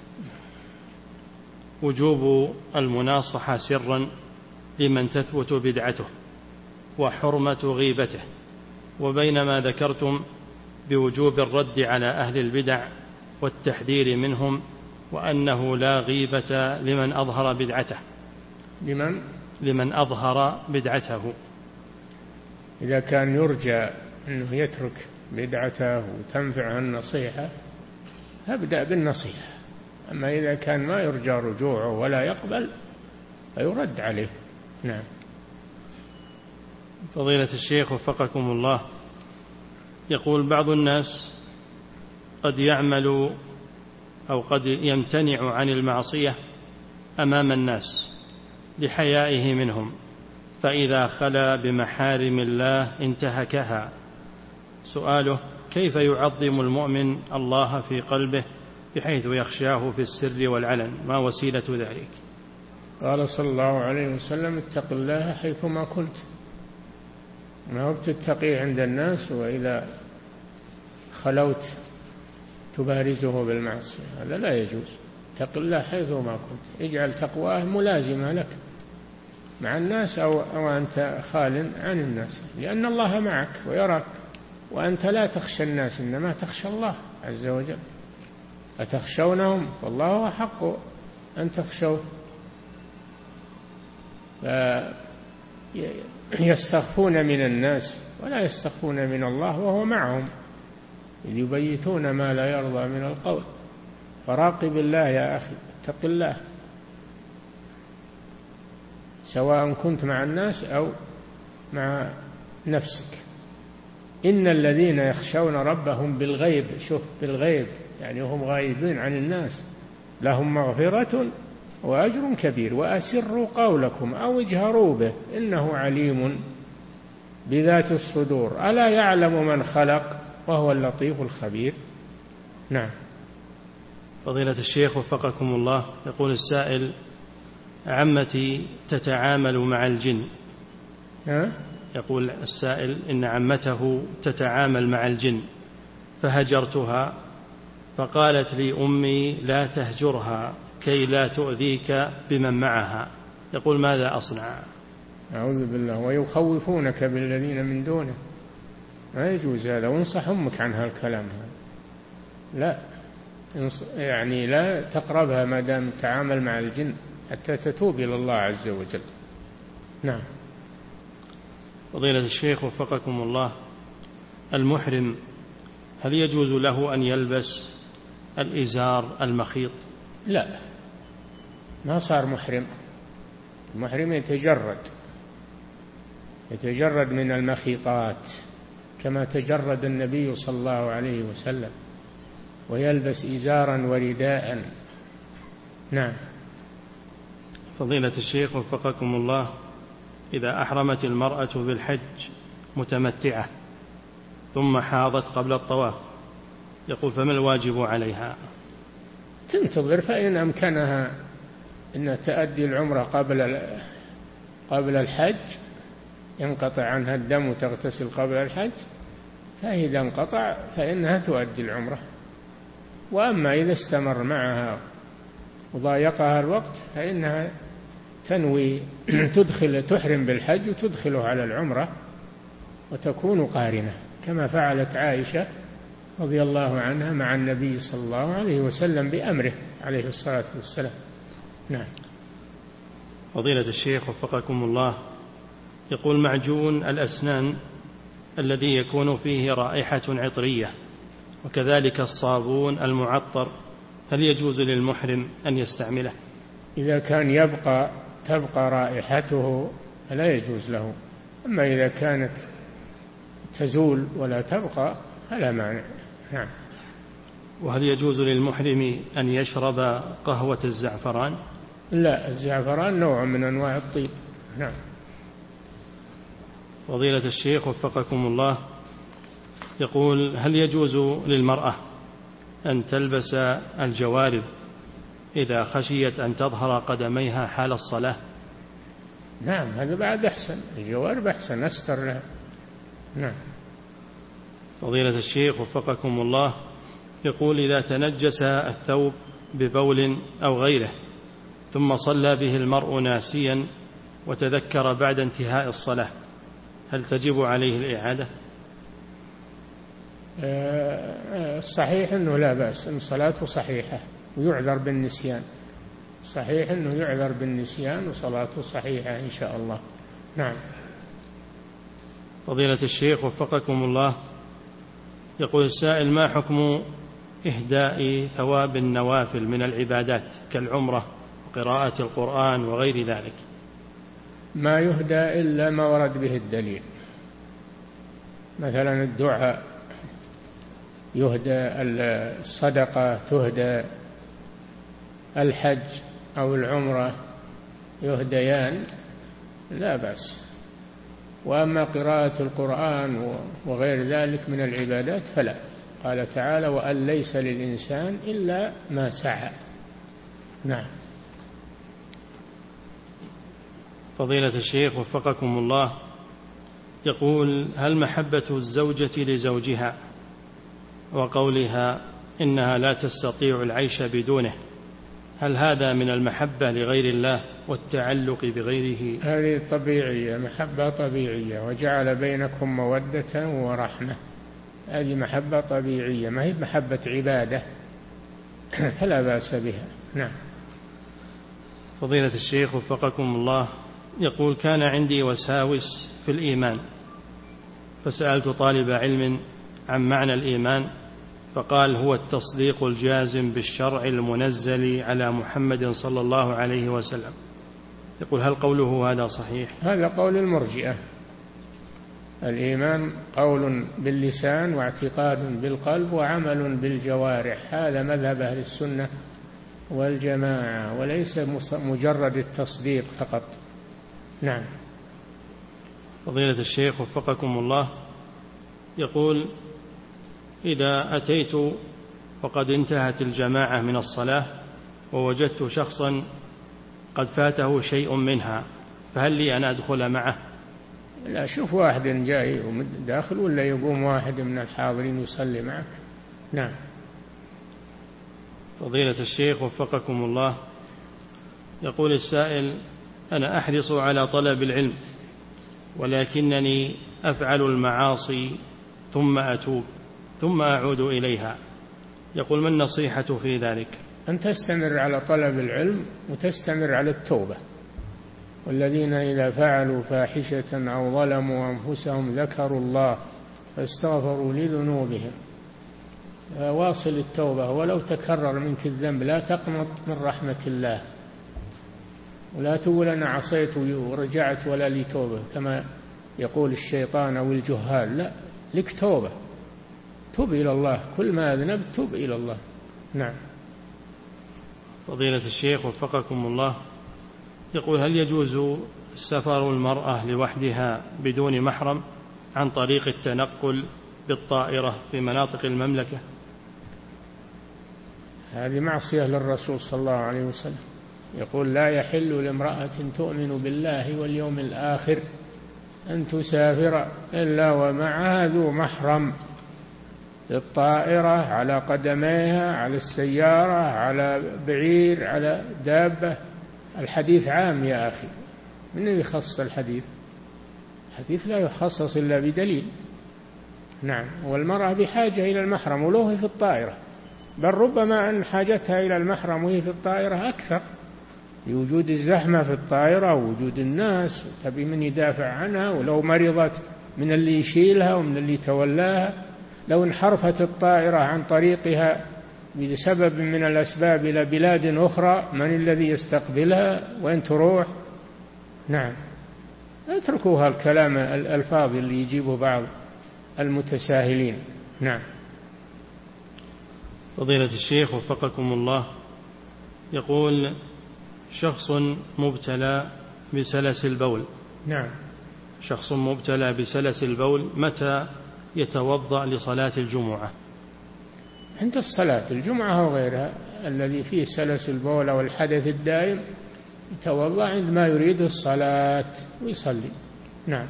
Speaker 2: وجوب المناصحة سرا لمن تثبت بدعته وحرمة غيبته، وبينما ذكرتم بوجوب الرد على أهل البدع والتحذير منهم، وأنه لا غيبة لمن أظهر بدعته
Speaker 3: لمن
Speaker 2: لمن أظهر بدعته.
Speaker 3: إذا كان يرجى أنه يترك بدعته وتنفعه النصيحة فابدأ بالنصيحة. أما إذا كان ما يرجى رجوعه ولا يقبل فيرد عليه. نعم.
Speaker 2: فضيلة الشيخ وفقكم الله، يقول: بعض الناس قد يعمل أو قد يمتنع عن المعصية أمام الناس لحيائه منهم، فإذا خلا بمحارم الله انتهكها. سؤاله: كيف يعظم المؤمن الله في قلبه بحيث يخشاه في السر والعلن؟ ما وسيلة ذلك؟
Speaker 3: قال صلى الله عليه وسلم: اتق الله حيثما كنت. ما هو بتتقي عند الناس وإذا خلوت تبارزه بالمعصية، هذا لا يجوز. اتق الله حيثما كنت، اجعل تقواه ملازمة لك مع الناس أو, أو أنت خال عن الناس، لأن الله معك ويراك، وأنت لا تخشى الناس إنما تخشى الله عز وجل. أتخشونهم والله هو حق أن تخشوه. يستخفون من الناس ولا يستخفون من الله وهو معهم، إذ يبيتون ما لا يرضى من القول. فراقب الله يا أخي، اتق الله، سواء كنت مع الناس أو مع نفسك. إن الذين يخشون ربهم بالغيب، شوف بالغيب يعني هم غائبين عن الناس، لهم مغفرة وأجر كبير. وأسروا قولكم أو اجهروا به إنه عليم بذات الصدور، ألا يعلم من خلق وهو اللطيف الخبير. نعم.
Speaker 2: فضيلة الشيخ وفقكم الله، يقول السائل: عمتي تتعامل مع الجن.
Speaker 3: ها؟
Speaker 2: يقول السائل إن عمته تتعامل مع الجن، فهجرتها، فقالت لي أمي لا تهجرها كي لا تؤذيك بمن معها. يقول: ماذا أصنع؟
Speaker 3: أعوذ بالله. ويخوفونك بالذين من دونه، ما يجوز هذا. وانصح أمك عن هالكلام هذا، لا يعني لا تقربها ما دام تعامل مع الجن حتى تتوب إلى الله عز وجل. نعم.
Speaker 2: فضيلة الشيخ وفقكم الله، المحرم هل يجوز له أن يلبس الإزار المخيط؟
Speaker 3: لا، ما صار محرم. المحرم يتجرد يتجرد من المخيطات كما تجرد النبي صلى الله عليه وسلم، ويلبس إزارا ورداء. نعم.
Speaker 2: فضيلة الشيخ وفقكم الله، إذا أحرمت المرأة بالحج متمتعة ثم حاضت قبل الطواف، يقول فما الواجب عليها؟
Speaker 3: تنتظر، فإن أمكنها أن تؤدي العمرة قبل قبل الحج، ينقطع عنها الدم وتغتسل قبل الحج، فإذا انقطع فإنها تؤدي العمرة. وأما إذا استمر معها وضايقها الوقت فإنها تنوي تدخل تحرم بالحج وتدخله على العمرة وتكون قارنة، كما فعلت عائشة رضي الله عنها مع النبي صلى الله عليه وسلم بأمره عليه الصلاة والسلام. نعم.
Speaker 2: فضيلة الشيخ وفقكم الله، يقول معجون الأسنان الذي يكون فيه رائحة عطرية وكذلك الصابون المعطر، هل يجوز للمحرم أن يستعمله؟
Speaker 3: إذا كان يبقى تبقى رائحته فلا يجوز له، أما إذا كانت تزول ولا تبقى فلا مانع. نعم.
Speaker 2: وهل يجوز للمحرم أن يشرب قهوة الزعفران؟
Speaker 3: لا، الزعفران نوع من أنواع الطيب. نعم.
Speaker 2: فضيلة الشيخ وفقكم الله، يقول هل يجوز للمرأة أن تلبس الجوارب إذا خشيت أن تظهر قدميها حال الصلاة؟
Speaker 3: نعم، هذا بعد أحسن، الجوارب أحسن أستر لها. نعم.
Speaker 2: فضيلة الشيخ وفقكم الله، يقول إذا تنجس الثوب ببول أو غيره ثم صلى به المرء ناسيا وتذكر بعد انتهاء الصلاة، هل تجب عليه الإعادة؟
Speaker 3: الصحيح أنه لا بأس، إن صلاته صحيحة ويعذر بالنسيان. صحيح أنه يعذر بالنسيان وصلاته صحيحة إن شاء الله. نعم.
Speaker 2: فضيلة الشيخ وفقكم الله، يقول السائل ما حكم إهداء ثواب النوافل من العبادات كالعمرة وقراءة القرآن وغير ذلك؟
Speaker 3: ما يهدى إلا ما ورد به الدليل، مثلا الدعاء يهدى، الصدقة تهدى، الحج أو العمرة يهديان لا بأس. وأما قراءة القرآن وغير ذلك من العبادات فلا. قال تعالى وأن ليس للإنسان إلا ما سعى. نعم.
Speaker 2: فضيلة الشيخ وفقكم الله، يقول هل محبة الزوجة لزوجها وقولها إنها لا تستطيع العيش بدونه، هل هذا من المحبة لغير الله والتعلق بغيره؟
Speaker 3: هذه طبيعية، محبة طبيعية، وجعل بينكم مودة ورحمة، هذه محبة طبيعية، ما هي محبة عبادة، فلا بأس بها. نعم.
Speaker 2: فضيلة الشيخ وفقكم الله، يقول كان عندي وساوس في الإيمان فسألت طالب علم عن معنى الإيمان فقال هو التصديق الجازم بالشرع المنزل على محمد صلى الله عليه وسلم. يقول هل قوله هذا صحيح؟
Speaker 3: هذا قول المرجئة. الإيمان قول باللسان واعتقاد بالقلب وعمل بالجوارح، هذا مذهب أهل السنة والجماعة، وليس مجرد التصديق فقط. نعم.
Speaker 2: فضيلة الشيخ وفقكم الله، يقول إذا أتيت وقد انتهت الجماعة من الصلاة ووجدت شخصا قد فاته شيء منها، فهل لي أن أدخل معه؟
Speaker 3: لا، شوف واحد جاي داخل ولا يقوم واحد من الحاضرين يصلي معك. نعم.
Speaker 2: فضيلة الشيخ وفقكم الله، يقول السائل أنا أحرص على طلب العلم ولكنني أفعل المعاصي ثم أتوب ثم أعود إليها، يقول ما النصيحة في ذلك؟
Speaker 3: أن تستمر على طلب العلم وتستمر على التوبة، والذين إذا فعلوا فاحشة أو ظلموا أنفسهم ذكروا الله فاستغفروا لذنوبهم. واصل التوبة ولو تكرر منك الذنب، لا تقنط من رحمة الله، ولا تقول أنا عصيت ورجعت ولا لي توبة، كما يقول الشيطان أو الجهال، لا، لك توبة، تب إلى الله، كل ما أذنبت تب إلى الله. نعم.
Speaker 2: فضيلة الشيخ وفقكم الله، يقول هل يجوز سفر المرأة لوحدها بدون محرم عن طريق التنقل بالطائرة في مناطق المملكة؟
Speaker 3: هذه معصية للرسول صلى الله عليه وسلم، يقول لا يحل لامرأة تؤمن بالله واليوم الآخر أن تسافر إلا ومعها ذو محرم، الطائرة، على قدميها، على السيارة، على بعير، على دابة. الحديث عام يا أخي، من يخص الحديث؟ الحديث لا يخصص إلا بدليل. نعم. والمرأة بحاجة إلى المحرم ولو في الطائرة، بل ربما أن حاجتها إلى المحرم وهي في الطائرة أكثر لوجود الزحمة في الطائرة ووجود الناس، تبي من يدافع عنها، ولو مرضت من اللي يشيلها ومن اللي تولاها. لو انحرفت الطائرة عن طريقها بسبب من الأسباب إلى بلاد أخرى، من الذي يستقبلها وين تروح؟ نعم. اتركوها الكلام الفاضي اللي يجيبه بعض المتساهلين. نعم.
Speaker 2: فضيلة الشيخ وفقكم الله، يقول شخص مبتلى بسلس البول.
Speaker 3: نعم.
Speaker 2: شخص مبتلى بسلس البول، متى يتوضأ لصلاة الجمعة؟
Speaker 3: عند الصلاة الجمعة وغيرها. الذي فيه سلس البول أو الحدث الدائم يتوضأ عندما يريد الصلاة ويصلي. نعم.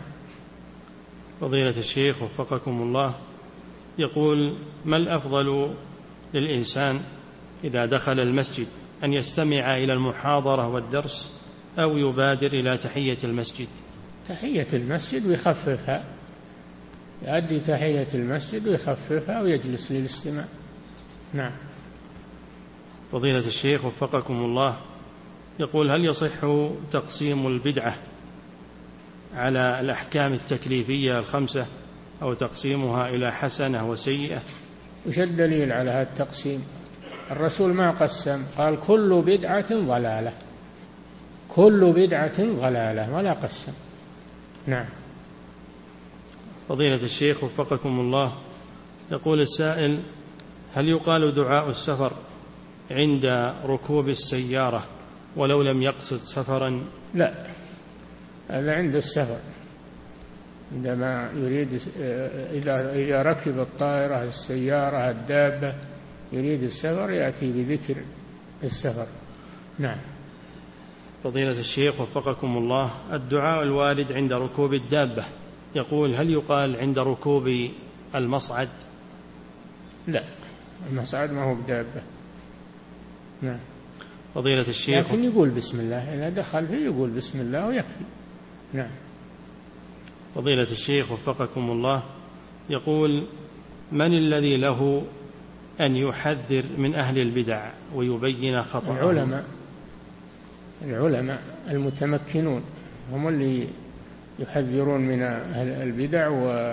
Speaker 2: فضيلة الشيخ وفقكم الله، يقول ما الأفضل للإنسان إذا دخل المسجد، أن يستمع إلى المحاضرة والدرس أو يبادر إلى تحية المسجد؟
Speaker 3: تحية المسجد ويخففها، يؤدي تحية المسجد ويخففها ويجلس للاستماع. نعم.
Speaker 2: فضيلة الشيخ وفقكم الله، يقول هل يصح تقسيم البدعة على الأحكام التكليفية الخمسة أو تقسيمها إلى حسنة وسيئة؟
Speaker 3: وش الدليل على هذا التقسيم؟ الرسول ما قسم، قال كل بدعة ضلالة، كل بدعة ضلالة، ولا قسم. نعم.
Speaker 2: فضيلة الشيخ وفقكم الله، يقول السائل هل يقال دعاء السفر عند ركوب السيارة ولو لم يقصد سفرا؟
Speaker 3: لا، هذا عند السفر، عندما يريد إذا إذا ركب الطائرة السيارة الدابة يريد السفر يأتي بذكر السفر. نعم.
Speaker 2: فضيلة الشيخ وفقكم الله، الدعاء الوارد عند ركوب الدابة، يقول هل يقال عند ركوب المصعد؟
Speaker 3: لا، المصعد ما هو بدابة. نعم.
Speaker 2: فضيلة الشيخ،
Speaker 3: لكن يقول بسم الله، إذا دخل فيه يقول بسم الله ويكفي. نعم.
Speaker 2: فضيلة الشيخ وفقكم الله، يقول من الذي له أن يحذر من أهل البدع ويبين خطأهم؟
Speaker 3: العلماء، العلماء المتمكنون هم اللي يحذرون من أهل البدع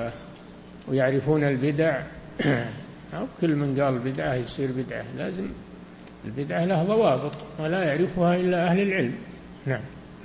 Speaker 3: ويعرفون البدع. أو كل من قال بدعة يصير بدعة، لازم البدعة لها ضوابط ولا يعرفها إلا أهل العلم. نعم.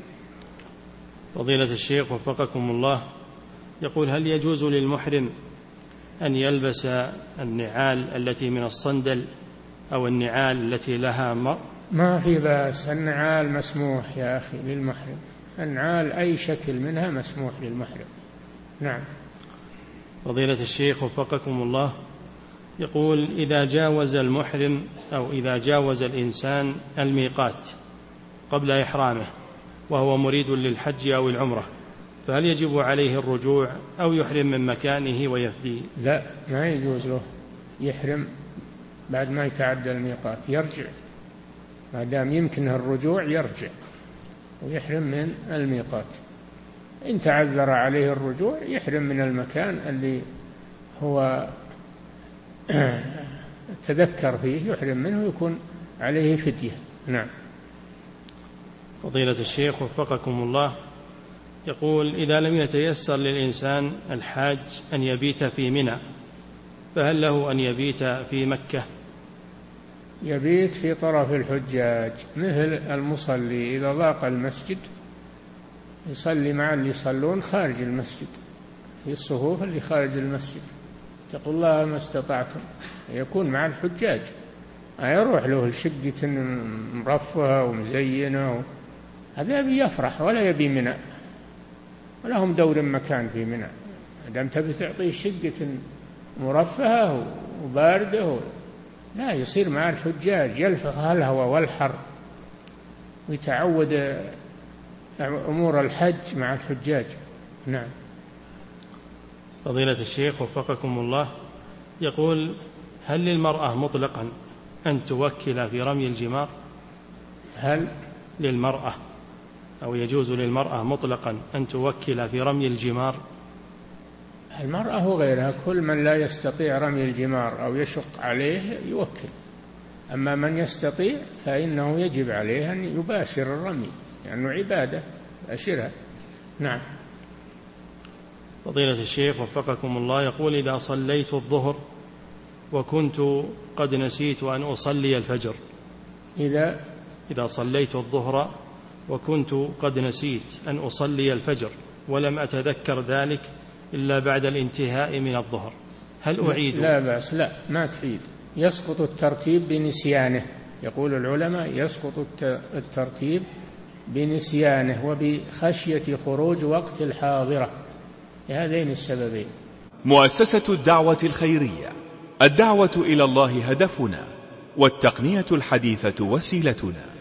Speaker 2: فضيلة الشيخ وفقكم الله، يقول هل يجوز للمحرم أن يلبس النعال التي من الصندل أو النعال التي لها مر؟
Speaker 3: ما في بأس، النعال مسموح يا أخي للمحرم، النعال أي شكل منها مسموح للمحرم. نعم.
Speaker 2: فضيلة الشيخ وفقكم الله، يقول إذا جاوز المحرم أو إذا جاوز الإنسان الميقات قبل إحرامه وهو مريد للحج أو العمرة، فهل يجب عليه الرجوع أو يحرم من مكانه ويفدي؟
Speaker 3: لا، ما يجوز له يحرم بعد ما يتعدى الميقات، يرجع ما دام يمكنه الرجوع، يرجع ويحرم من الميقات. إن تعذر عليه الرجوع يحرم من المكان اللي هو تذكر فيه، يحرم منه ويكون عليه فدية. نعم.
Speaker 2: فضيلة الشيخ وفقكم الله، يقول إذا لم يتيسر للإنسان الحاج أن يبيت في منى، فهل له أن يبيت في مكة؟
Speaker 3: يبيت في طرف الحجاج مثل المصلي إذا ضاق المسجد يصلي مع اللي يصلون خارج المسجد في الصفوف اللي خارج المسجد. اتقوا الله ما استطعتم. يكون مع الحجاج، يروح له الشقة مرفهة ومزينة، هذا يبي يفرح ولا يبي منى، ولهم دور مكان في منى. دام تبي تعطيه شقة مرفهة وباردة، لا، يصير مع الحجاج يلفظ الهوى والحر ويتعود أمور الحج مع الحجاج. نعم.
Speaker 2: فضيلة الشيخ وفقكم الله، يقول: هل للمرأة مطلقا أن توكل في رمي الجمار؟
Speaker 3: هل
Speaker 2: للمرأة أو يجوز للمرأة مطلقا أن توكل في رمي الجمار؟
Speaker 3: المرأة وغيرها، كل من لا يستطيع رمي الجمار أو يشق عليه يوكل، أما من يستطيع فإنه يجب عليه أن يباشر الرمي لأنه يعني عبادة أشرها. نعم.
Speaker 2: فضيلة الشيخ وفقكم الله، يقول: إذا صليت الظهر وكنت قد نسيت أن أصلي الفجر.
Speaker 3: إذا
Speaker 2: إذا صليت الظهر وكنت قد نسيت أن أصلي الفجر ولم أتذكر ذلك إلا بعد الانتهاء من الظهر، هل أعيد؟
Speaker 3: لا بأس، لا ما تعيد، يسقط الترتيب بنسيانه. يقول العلماء: يسقط الترتيب بنسيانه وبخشية خروج وقت الحاضرة، لهذين السببين.
Speaker 4: مؤسسة الدعوة الخيرية، الدعوة إلى الله هدفنا، والتقنية الحديثة وسيلتنا.